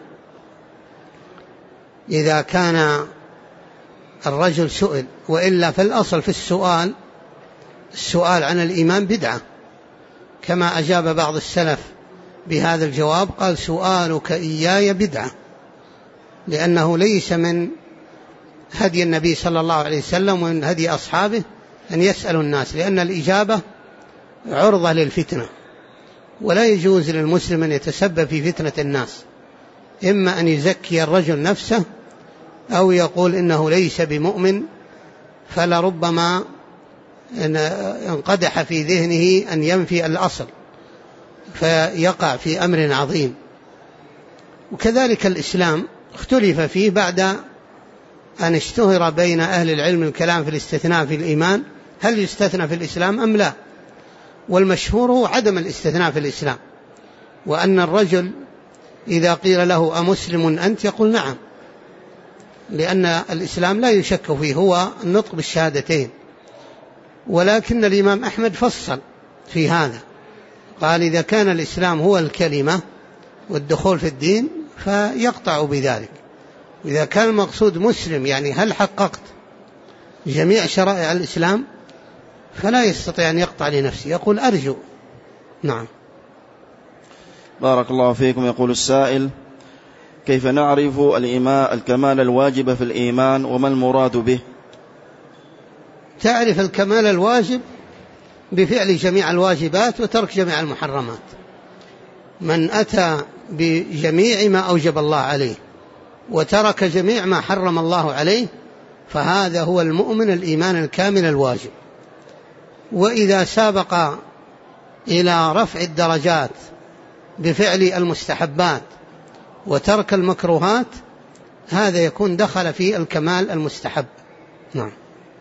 إذا كان الرجل سئل، وإلا فالأصل في السؤال عن الإيمان بدعة، كما أجاب بعض السلف بهذا الجواب، قال سؤالك إياي بدعة، لأنه ليس من هدي النبي صلى الله عليه وسلم ومن هدي أصحابه أن يسألوا الناس، لأن الإجابة عرضة للفتنة، ولا يجوز للمسلم أن يتسبب في فتنة الناس، إما أن يزكي الرجل نفسه أو يقول إنه ليس بمؤمن، فلربما انقدح في ذهنه أن ينفي الأصل فيقع في أمر عظيم. وكذلك الإسلام اختلف فيه بعد أن اشتهر بين أهل العلم الكلام في الاستثناء في الإيمان، هل يستثنى في الإسلام أم لا؟ والمشهور هو عدم الاستثناء في الإسلام، وأن الرجل إذا قيل له أمسلم أنت؟ يقول نعم، لأن الإسلام لا يشك فيه، هو النطق بالشهادتين. ولكن الإمام أحمد فصل في هذا، قال إذا كان الإسلام هو الكلمة والدخول في الدين فيقطع بذلك، وإذا كان المقصود مسلم يعني هل حققت جميع شرائع الإسلام، فلا يستطيع أن يقطع لنفسه، يقول أرجو. نعم. بارك الله فيكم. يقول السائل: كيف نعرف الكمال الواجب في الإيمان وما المراد به؟ تعرف الكمال الواجب بفعل جميع الواجبات وترك جميع المحرمات. من أتى بجميع ما أوجب الله عليه وترك جميع ما حرم الله عليه فهذا هو المؤمن الإيمان الكامل الواجب. وإذا سابق إلى رفع الدرجات بفعل المستحبات وترك المكروهات هذا يكون دخل في الكمال المستحب. نعم.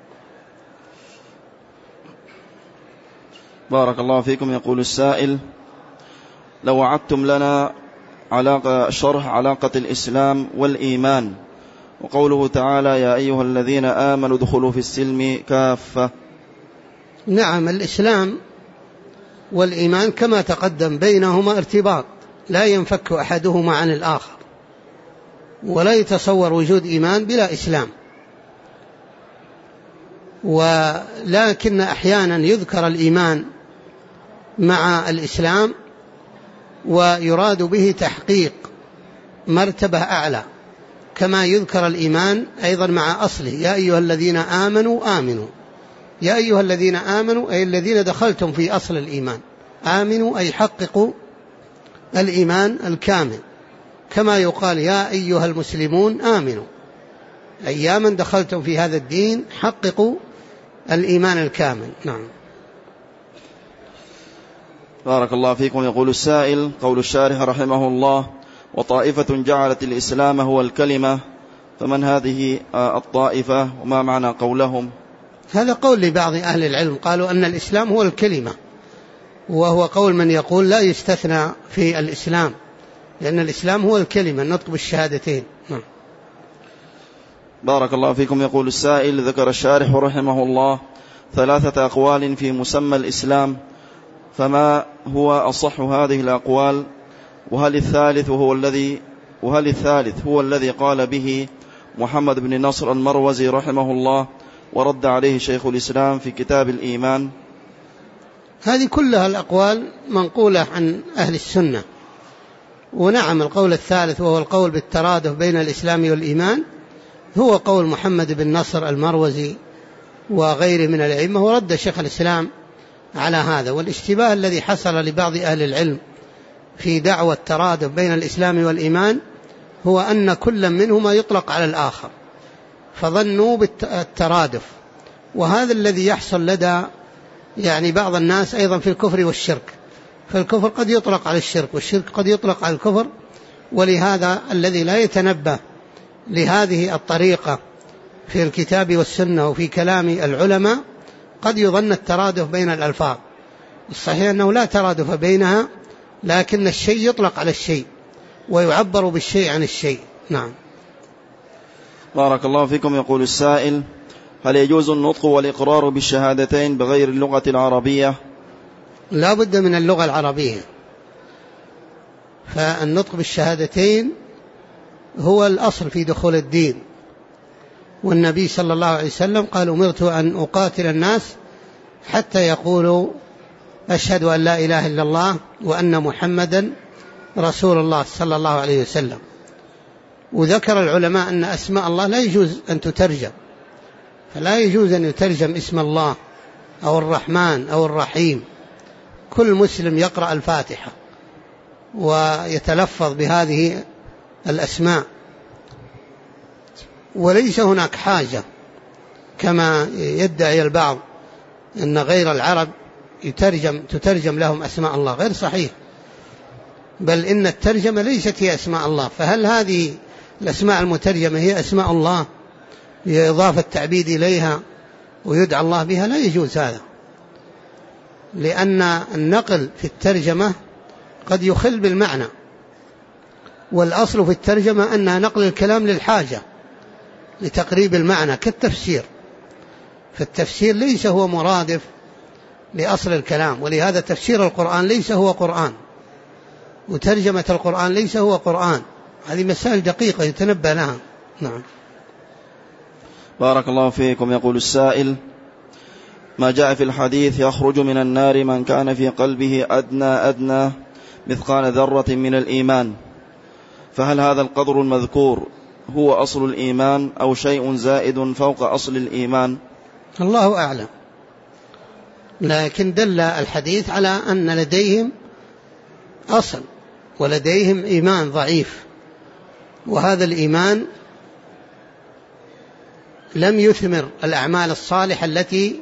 بارك الله فيكم. يقول السائل: لو وعدتم لنا شرح علاقة الإسلام والإيمان، وقوله تعالى يا أيها الذين آمنوا ادخلوا في السلم كافة. نعم، الإسلام والإيمان كما تقدم بينهما ارتباط لا ينفك أحدهما عن الآخر، ولا يتصور وجود إيمان بلا إسلام. ولكن أحيانا يذكر الإيمان مع الإسلام ويراد به تحقيق مرتبة أعلى، كما يذكر الإيمان أيضا مع أصله يا أيها الذين آمنوا آمنوا. يا أيها الذين آمنوا أي الذين دخلتم في أصل الإيمان، آمنوا أي حققوا الإيمان الكامل، كما يقال يا أيها المسلمون آمنوا أي يا من دخلتم في هذا الدين حققوا الإيمان الكامل. نعم. بارك الله فيكم. يقول السائل: قول الشارح رحمه الله: وطائفة جعلت الإسلام هو الكلمة، فمن هذه الطائفة وما معنى قولهم؟ هذا قول لبعض أهل العلم، قالوا أن الإسلام هو الكلمة، وهو قول من يقول لا يستثنى في الإسلام، لأن الإسلام هو الكلمة النطق بالشهادتين. نعم. بارك الله فيكم. يقول السائل: ذكر الشارح رحمه الله 3 أقوال في مسمى الإسلام، فما هو أصح هذه الأقوال؟ وهل الثالث هو الذي قال به محمد بن نصر المروزي رحمه الله ورد عليه شيخ الإسلام في كتاب الإيمان؟ هذه كلها الأقوال منقولة عن أهل السنة. ونعم، القول الثالث وهو القول بالترادف بين الإسلام والإيمان هو قول محمد بن نصر المروزي وغيره من الأئمة، ورد شيخ الإسلام على هذا. والاشتباه الذي حصل لبعض أهل العلم في دعوة الترادف بين الإسلام والإيمان هو أن كل منهما يطلق على الآخر، فظنوا بالترادف، وهذا الذي يحصل لدى يعني بعض الناس أيضا في الكفر والشرك، فالكفر قد يطلق على الشرك والشرك قد يطلق على الكفر. ولهذا الذي لا يتنبه لهذه الطريقة في الكتاب والسنة وفي كلام العلماء قد يظن الترادف بين الألفاظ. الصحيح أنه لا ترادف بينها، لكن الشيء يطلق على الشيء ويعبر بالشيء عن الشيء. نعم. بارك الله فيكم. يقول السائل: هل يجوز النطق والإقرار بالشهادتين بغير اللغة العربية؟ لا بد من اللغة العربية، فالنطق بالشهادتين هو الأصل في دخول الدين، والنبي صلى الله عليه وسلم قال: أمرت أن أقاتل الناس حتى يقولوا أشهد أن لا إله إلا الله وأن محمدا رسول الله صلى الله عليه وسلم. وذكر العلماء أن أسماء الله لا يجوز أن تترجم، فلا يجوز أن يترجم اسم الله أو الرحمن أو الرحيم. كل مسلم يقرأ الفاتحة ويتلفظ بهذه الأسماء، وليس هناك حاجة كما يدعي البعض أن غير العرب تترجم لهم أسماء الله. غير صحيح، بل إن الترجمة ليست هي أسماء الله. فهل هذه الأسماء المترجمة هي أسماء الله، هي إضافة تعبيد إليها ويدعى الله بها؟ لا يجوز هذا، لأن النقل في الترجمة قد يخل بالمعنى، والأصل في الترجمة أنها نقل الكلام للحاجة لتقريب المعنى كالتفسير، فالتفسير ليس هو مرادف لأصل الكلام، ولهذا تفسير القرآن ليس هو قرآن، وترجمة القرآن ليس هو قرآن. هذه مسائل دقيقة يتنبه لها. نعم. بارك الله فيكم. يقول السائل: ما جاء في الحديث يخرج من النار من كان في قلبه أدنى مثقال ذرة من الإيمان، فهل هذا القدر المذكور هو أصل الإيمان أو شيء زائد فوق أصل الإيمان؟ الله أعلم، لكن دل الحديث على أن لديهم أصل ولديهم إيمان ضعيف، وهذا الإيمان لم يثمر الأعمال الصالحة التي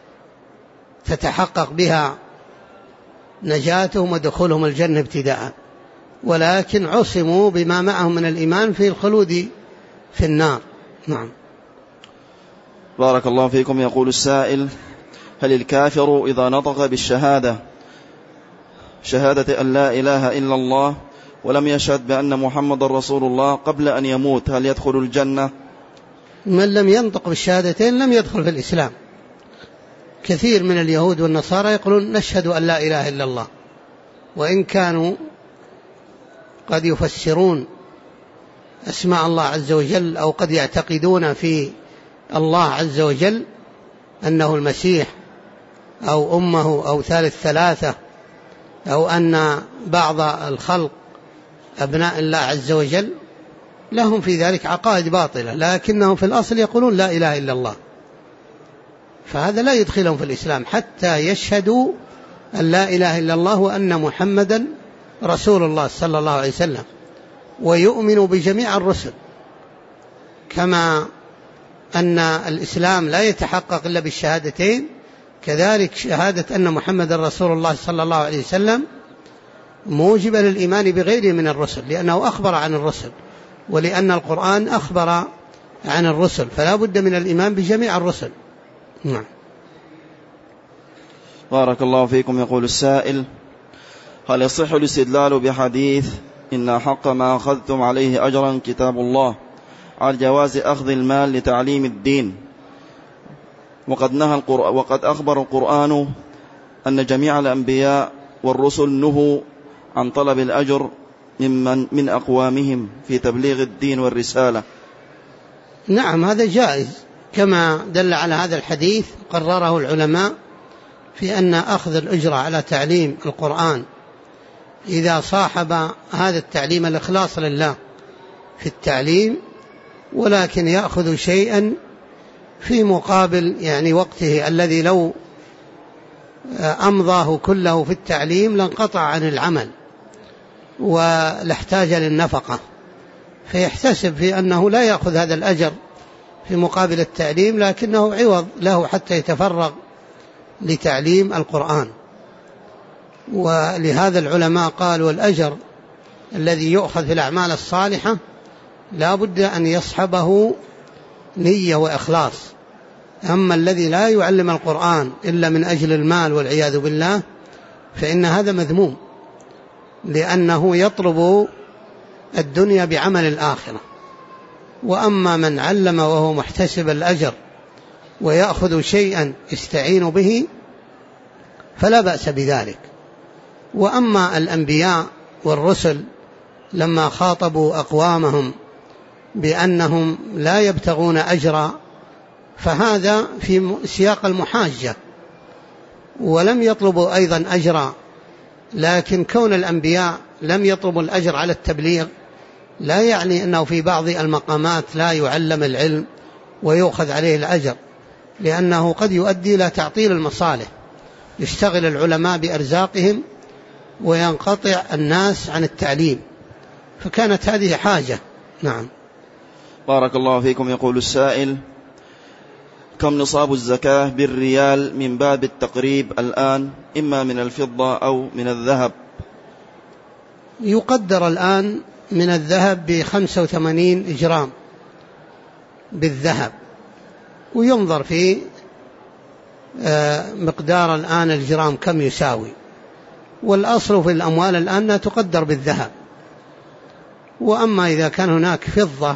تتحقق بها نجاتهم ودخولهم الجنة ابتداء، ولكن عصموا بما معهم من الإيمان في الخلود في النار. نعم. بارك الله فيكم. يقول السائل: هل الكافر إذا نطق بالشهادة شهادة أن لا إله إلا الله ولم يشهد بأن محمد رسول الله قبل أن يموت هل يدخل الجنة؟ من لم ينطق بالشهادتين لم يدخل في الإسلام. كثير من اليهود والنصارى يقولون نشهد أن لا إله إلا الله، وإن كانوا قد يفسرون أسماء الله عز وجل، أو قد يعتقدون في الله عز وجل أنه المسيح أو أمه أو ثالث ثلاثة، أو أن بعض الخلق أبناء الله عز وجل. لهم في ذلك عقائد باطلة، لكنهم في الأصل يقولون لا إله إلا الله، فهذا لا يدخلهم في الإسلام حتى يشهدوا أن لا إله إلا الله وأن محمدا رسول الله صلى الله عليه وسلم، ويؤمنوا بجميع الرسل، كما أن الإسلام لا يتحقق إلا بالشهادتين، كذلك شهادة أن محمد رسول الله صلى الله عليه وسلم موجبة للإيمان بغيره من الرسل، لأنه أخبر عن الرسل، ولأن القرآن أخبر عن الرسل، فلا بد من الإيمان بجميع الرسل. نعم. بارك الله فيكم. يقول السائل: هل يصح الاستدلال بحديث إن حق ما أخذتم عليه أجرا كتاب الله على جواز أخذ المال لتعليم الدين، وقد أخبر القرآن أن جميع الأنبياء والرسل نهوا عن طلب الأجر من أقوامهم في تبليغ الدين والرسالة؟ نعم، هذا جائز، كما دل على هذا الحديث قرره العلماء في أن أخذ الأجرة على تعليم القرآن إذا صاحب هذا التعليم الإخلاص لله في التعليم، ولكن يأخذ شيئا في مقابل يعني وقته الذي لو أمضاه كله في التعليم لانقطع عن العمل ولاحتاج للنفقة، فيحتسب في أنه لا يأخذ هذا الأجر في مقابل التعليم، لكنه عوض له حتى يتفرغ لتعليم القرآن. ولهذا العلماء قالوا الأجر الذي يؤخذ في الأعمال الصالحة لا بد أن يصحبه نية وإخلاص. أما الذي لا يعلم القرآن إلا من أجل المال والعياذ بالله فإن هذا مذموم، لأنه يطلب الدنيا بعمل الآخرة. وأما من علم وهو محتسب الأجر ويأخذ شيئا يستعين به فلا بأس بذلك. وأما الأنبياء والرسل لما خاطبوا أقوامهم بأنهم لا يبتغون أجرا فهذا في سياق المحاجة، ولم يطلبوا أيضا أجرا. لكن كون الأنبياء لم يطلبوا الأجر على التبليغ لا يعني أنه في بعض المقامات لا يعلم العلم ويؤخذ عليه الأجر، لأنه قد يؤدي إلى تعطيل المصالح، يشتغل العلماء بأرزاقهم وينقطع الناس عن التعليم، فكانت هذه حاجة. نعم. بارك الله فيكم. يقول السائل: كم نصاب الزكاة بالريال من باب التقريب الآن، إما من الفضة أو من الذهب؟ يقدر الآن من الذهب ب85 جرام بالذهب، وينظر في مقدار الآن الجرام كم يساوي، والأصل في الأموال الآن لا تقدر بالذهب. وأما إذا كان هناك فضة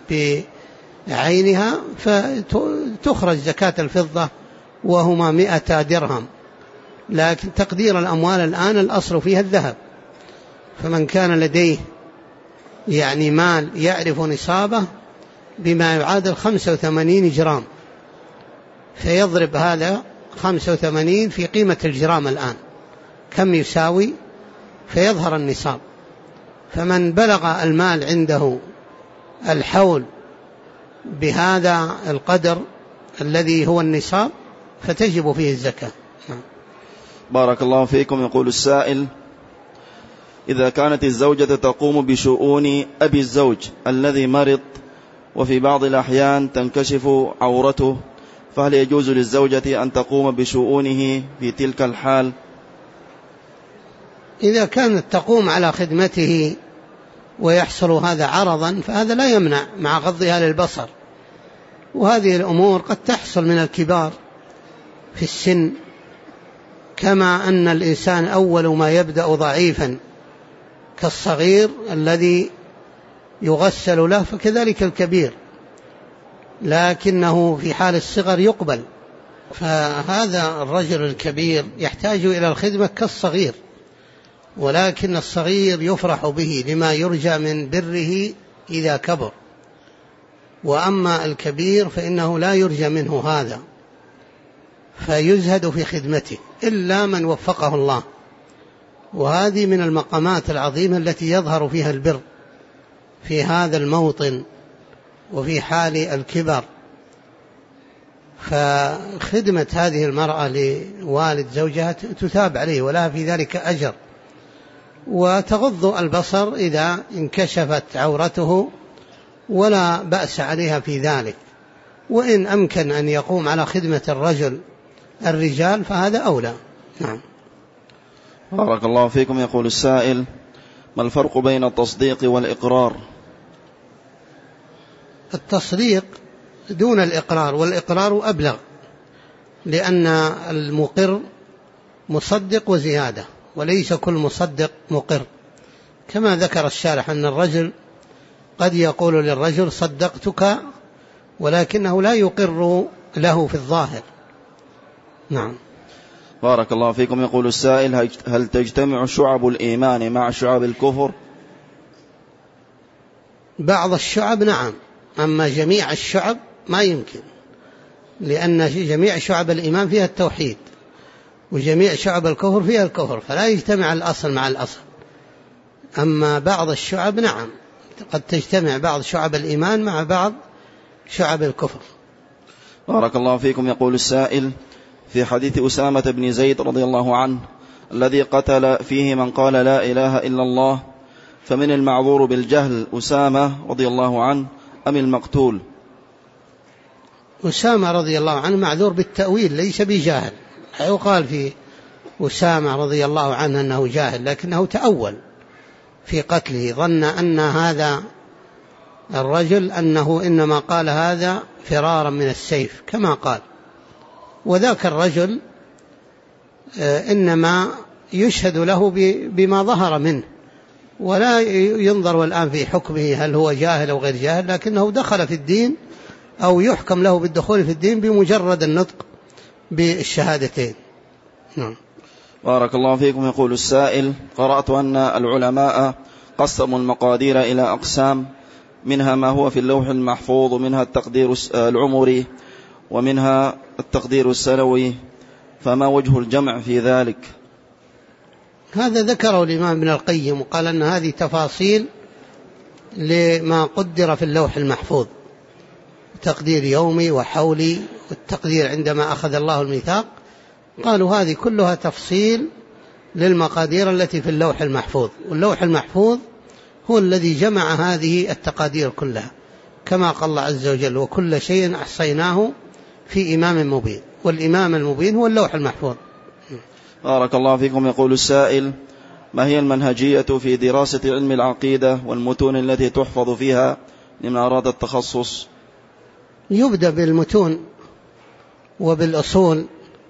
بعينها فتخرج زكاة الفضة وهما 100 درهم، لكن تقدير الأموال الآن الأصل فيها الذهب. فمن كان لديه يعني مال يعرف نصابه بما يعادل 85 جرام فيضرب هذا 85 في قيمة الجرام الآن كم يساوي فيظهر النصاب. فمن بلغ المال عنده الحول بهذا القدر الذي هو النصاب فتجب فيه الزكاة. بارك الله فيكم. يقول السائل: إذا كانت الزوجة تقوم بشؤون أبي الزوج الذي مرض وفي بعض الأحيان تنكشف عورته، فهل يجوز للزوجة أن تقوم بشؤونه في تلك الحال؟ إذا كانت تقوم على خدمته ويحصل هذا عرضا فهذا لا يمنع مع غضها للبصر. وهذه الأمور قد تحصل من الكبار في السن، كما أن الإنسان أول ما يبدأ ضعيفا كالصغير الذي يغسل له فكذلك الكبير، لكنه في حال الصغر يقبل. فهذا الرجل الكبير يحتاج إلى الخدمة كالصغير، ولكن الصغير يفرح به لما يرجى من بره إذا كبر، وأما الكبير فإنه لا يرجى منه هذا فيزهد في خدمته إلا من وفقه الله. وهذه من المقامات العظيمة التي يظهر فيها البر في هذا الموطن وفي حال الكبر. فخدمة هذه المرأة لوالد زوجها تثاب عليه ولها في ذلك أجر، وتغض البصر إذا انكشفت عورته ولا بأس عليها في ذلك. وإن أمكن أن يقوم على خدمة الرجال فهذا أولى. نعم. بارك الله فيكم. يقول السائل: ما الفرق بين التصديق والإقرار؟ التصديق دون الإقرار، والإقرار أبلغ، لأن المقر مصدق وزيادة، وليس كل مصدق مقر، كما ذكر الشارح أن الرجل قد يقول للرجل صدقتك ولكنه لا يقر له في الظاهر. نعم. بارك الله فيكم. يقول السائل: هل تجتمع شعب الإيمان مع شعب الكفر؟ بعض الشعب نعم، أما جميع الشعب ما يمكن، لأن جميع شعب الإيمان فيها التوحيد وجميع شعب الكفر فيها الكفر، فلا يجتمع الأصل مع الأصل. أما بعض الشعب نعم قد تجتمع بعض شعب الإيمان مع بعض شعب الكفر. بارك الله فيكم. يقول السائل: في حديث أسامة بن زيد رضي الله عنه الذي قتل فيه من قال لا إله إلا الله، فمن المعذور بالجهل أسامة رضي الله عنه أم المقتول؟ أسامة رضي الله عنه معذور بالتأويل ليس بجاهل. يقال في أسامة رضي الله عنه أنه جاهل، لكنه تأول في قتله، ظن أن هذا الرجل أنه إنما قال هذا فرارا من السيف كما قال، وذاك الرجل إنما يشهد له بما ظهر منه، ولا ينظر الآن في حكمه هل هو جاهل أو غير جاهل، لكنه دخل في الدين أو يحكم له بالدخول في الدين بمجرد النطق بالشهادتين. نعم. بارك الله فيكم. يقول السائل: قرأت أن العلماء قسموا المقادير إلى أقسام، منها ما هو في اللوح المحفوظ، ومنها التقدير العمري، ومنها التقدير السنوي، فما وجه الجمع في ذلك؟ هذا ذكره الإمام ابن القيم، وقال أن هذه تفاصيل لما قدر في اللوح المحفوظ، تقدير يومي وحولي، والتقدير عندما أخذ الله الميثاق، قالوا هذه كلها تفصيل للمقادير التي في اللوح المحفوظ، واللوح المحفوظ هو الذي جمع هذه التقادير كلها، كما قال الله عز وجل: وكل شيء أحصيناه في إمام مبين، والإمام المبين هو اللوح المحفوظ. بارك الله فيكم. يقول السائل: ما هي المنهجية في دراسة علم العقيدة والمتون التي تحفظ فيها لمن أراد التخصص؟ يبدأ بالمتون وبالأصول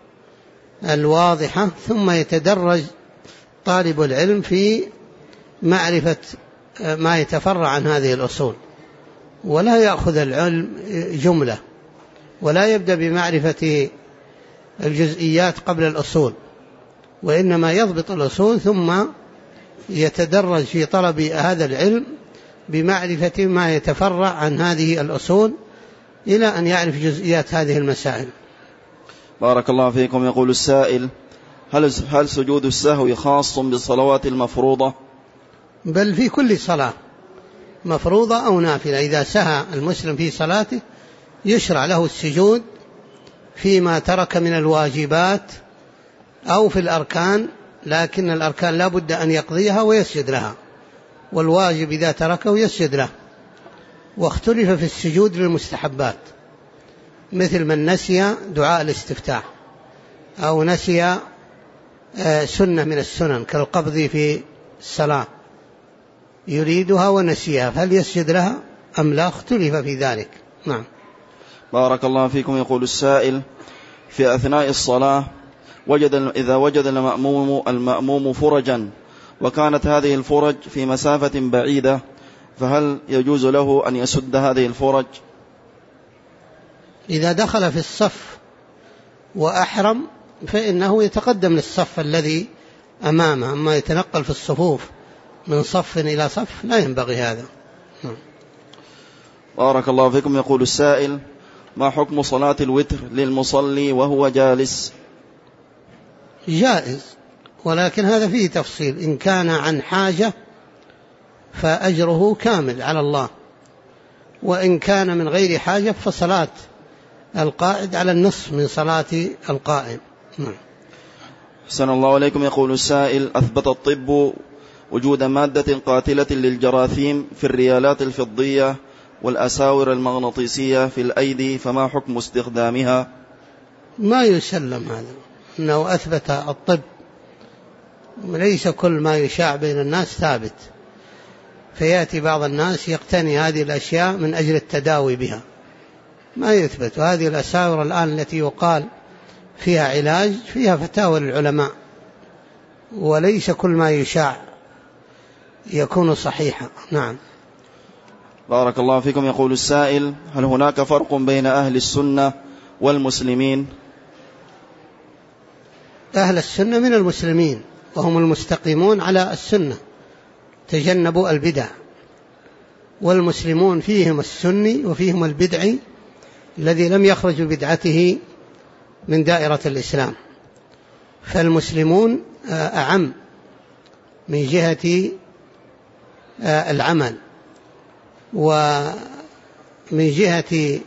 الواضحة، ثم يتدرج طالب العلم في معرفة ما يتفرع عن هذه الأصول، ولا يأخذ العلم جملة، ولا يبدأ بمعرفة الجزئيات قبل الأصول، وإنما يضبط الأصول ثم يتدرج في طلب هذا العلم بمعرفة ما يتفرع عن هذه الأصول إلى أن يعرف جزئيات هذه المسائل. بارك الله فيكم. يقول السائل: هل سجود السهو خاص بالصلوات المفروضة؟ بل في كل صلاة مفروضة أو نافلة، إذا سهى المسلم في صلاته يشرع له السجود فيما ترك من الواجبات أو في الأركان، لكن الأركان لا بد أن يقضيها ويسجد لها، والواجب إذا تركه يسجد له. واختلف في السجود للمستحبات، مثل من نسي دعاء الاستفتاح، أو نسي سنة من السنن كالقبض في الصلاة يريدها ونسيها، فهل يسجد لها أم لا؟ اختلف في ذلك. نعم. بارك الله فيكم. يقول السائل: في أثناء الصلاة إذا وجد المأموم فرجا، وكانت هذه الفرج في مسافة بعيدة، فهل يجوز له أن يسد هذه الفرج؟ إذا دخل في الصف وأحرم فإنه يتقدم للصف الذي أمامه، أما يتنقل في الصفوف من صف إلى صف لا ينبغي هذا. بارك الله فيكم. يقول السائل: ما حكم صلاة الوتر للمصلي وهو جالس؟ جائز، ولكن هذا فيه تفصيل، إن كان عن حاجة فأجره كامل على الله، وإن كان من غير حاجة فصلاة القاعد على النصف من صلاة القائم. أحسن الله عليكم. يقول السائل: أثبت الطب وجود مادة قاتلة للجراثيم في الريالات الفضية والأساور المغناطيسية في الأيدي، فما حكم استخدامها؟ ما يسلم هذا، أنه أثبت الطب، ليس كل ما يشاع بين الناس ثابت، فيأتي بعض الناس يقتني هذه الأشياء من أجل التداوي بها، ما يثبت. وهذه الأساور الآن التي يقال فيها علاج فيها فتاوى للعلماء، وليس كل ما يشاع يكون صحيحا. نعم. بارك الله فيكم. يقول السائل: هل هناك فرق بين أهل السنة والمسلمين؟ أهل السنة من المسلمين، وهم المستقيمون على السنة، تجنبوا البدع، والمسلمون فيهم السني وفيهم البدعي الذي لم يخرج بدعته من دائرة الإسلام. فالمسلمون أعم من جهة العمل، ومن جهة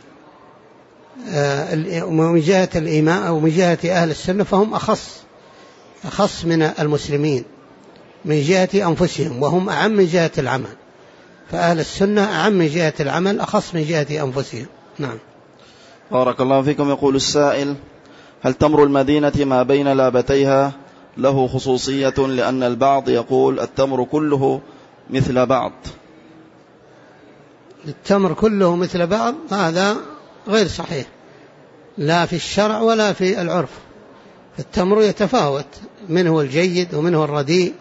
الإيمان، أو من جهة أهل السنة فهم أخص من المسلمين، من جهة أنفسهم، وهم أعم من جهة العمل، فأهل السنة أعم من جهة العمل أخص من جهة أنفسهم. نعم. بارك الله فيكم. يقول السائل: هل تمر المدينة ما بين لابتيها له خصوصية، لأن البعض يقول التمر كله مثل بعض؟ التمر كله مثل بعض هذا غير صحيح، لا في الشرع ولا في العرف. التمر يتفاوت، منه الجيد ومنه الرديء،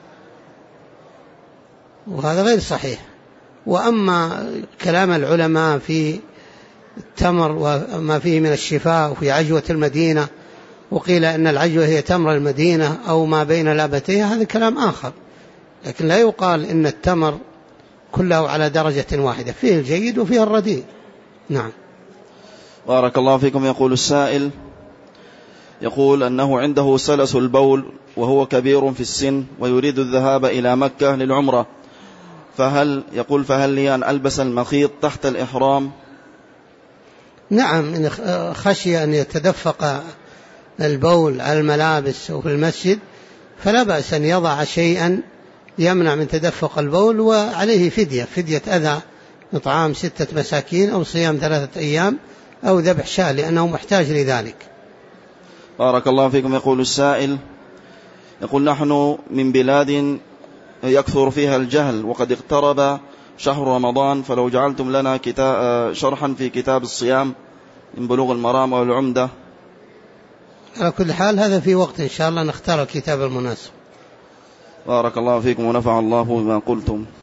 وهذا غير صحيح. وأما كلام العلماء في التمر وما فيه من الشفاء وفي عجوة المدينة، وقيل أن العجوة هي تمر المدينة أو ما بين لابتيها، هذا كلام آخر، لكن لا يقال إن التمر كله على درجة واحدة، فيه الجيد وفيه الرديء. نعم. بارك الله فيكم. يقول السائل: يقول أنه عنده سلس البول وهو كبير في السن ويريد الذهاب إلى مكة للعمرة، فهل لي أن ألبس المخيط تحت الإحرام؟ نعم، إن خشي أن يتدفق البول على الملابس وفي المسجد فلا بأس أن يضع شيئا يمنع من تدفق البول، وعليه فدية أذى، إطعام 6 مساكين أو صيام 3 أيام أو ذبح شاة، لأنه محتاج لذلك. بارك الله فيكم. يقول السائل: يقول نحن من بلاد يكثر فيها الجهل، وقد اقترب شهر رمضان، فلو جعلتم لنا شرحا في كتاب الصيام من بلوغ المرام والعمدة. على كل حال هذا في وقت إن شاء الله نختار الكتاب المناسب. بارك الله فيكم ونفع الله بما قلتم.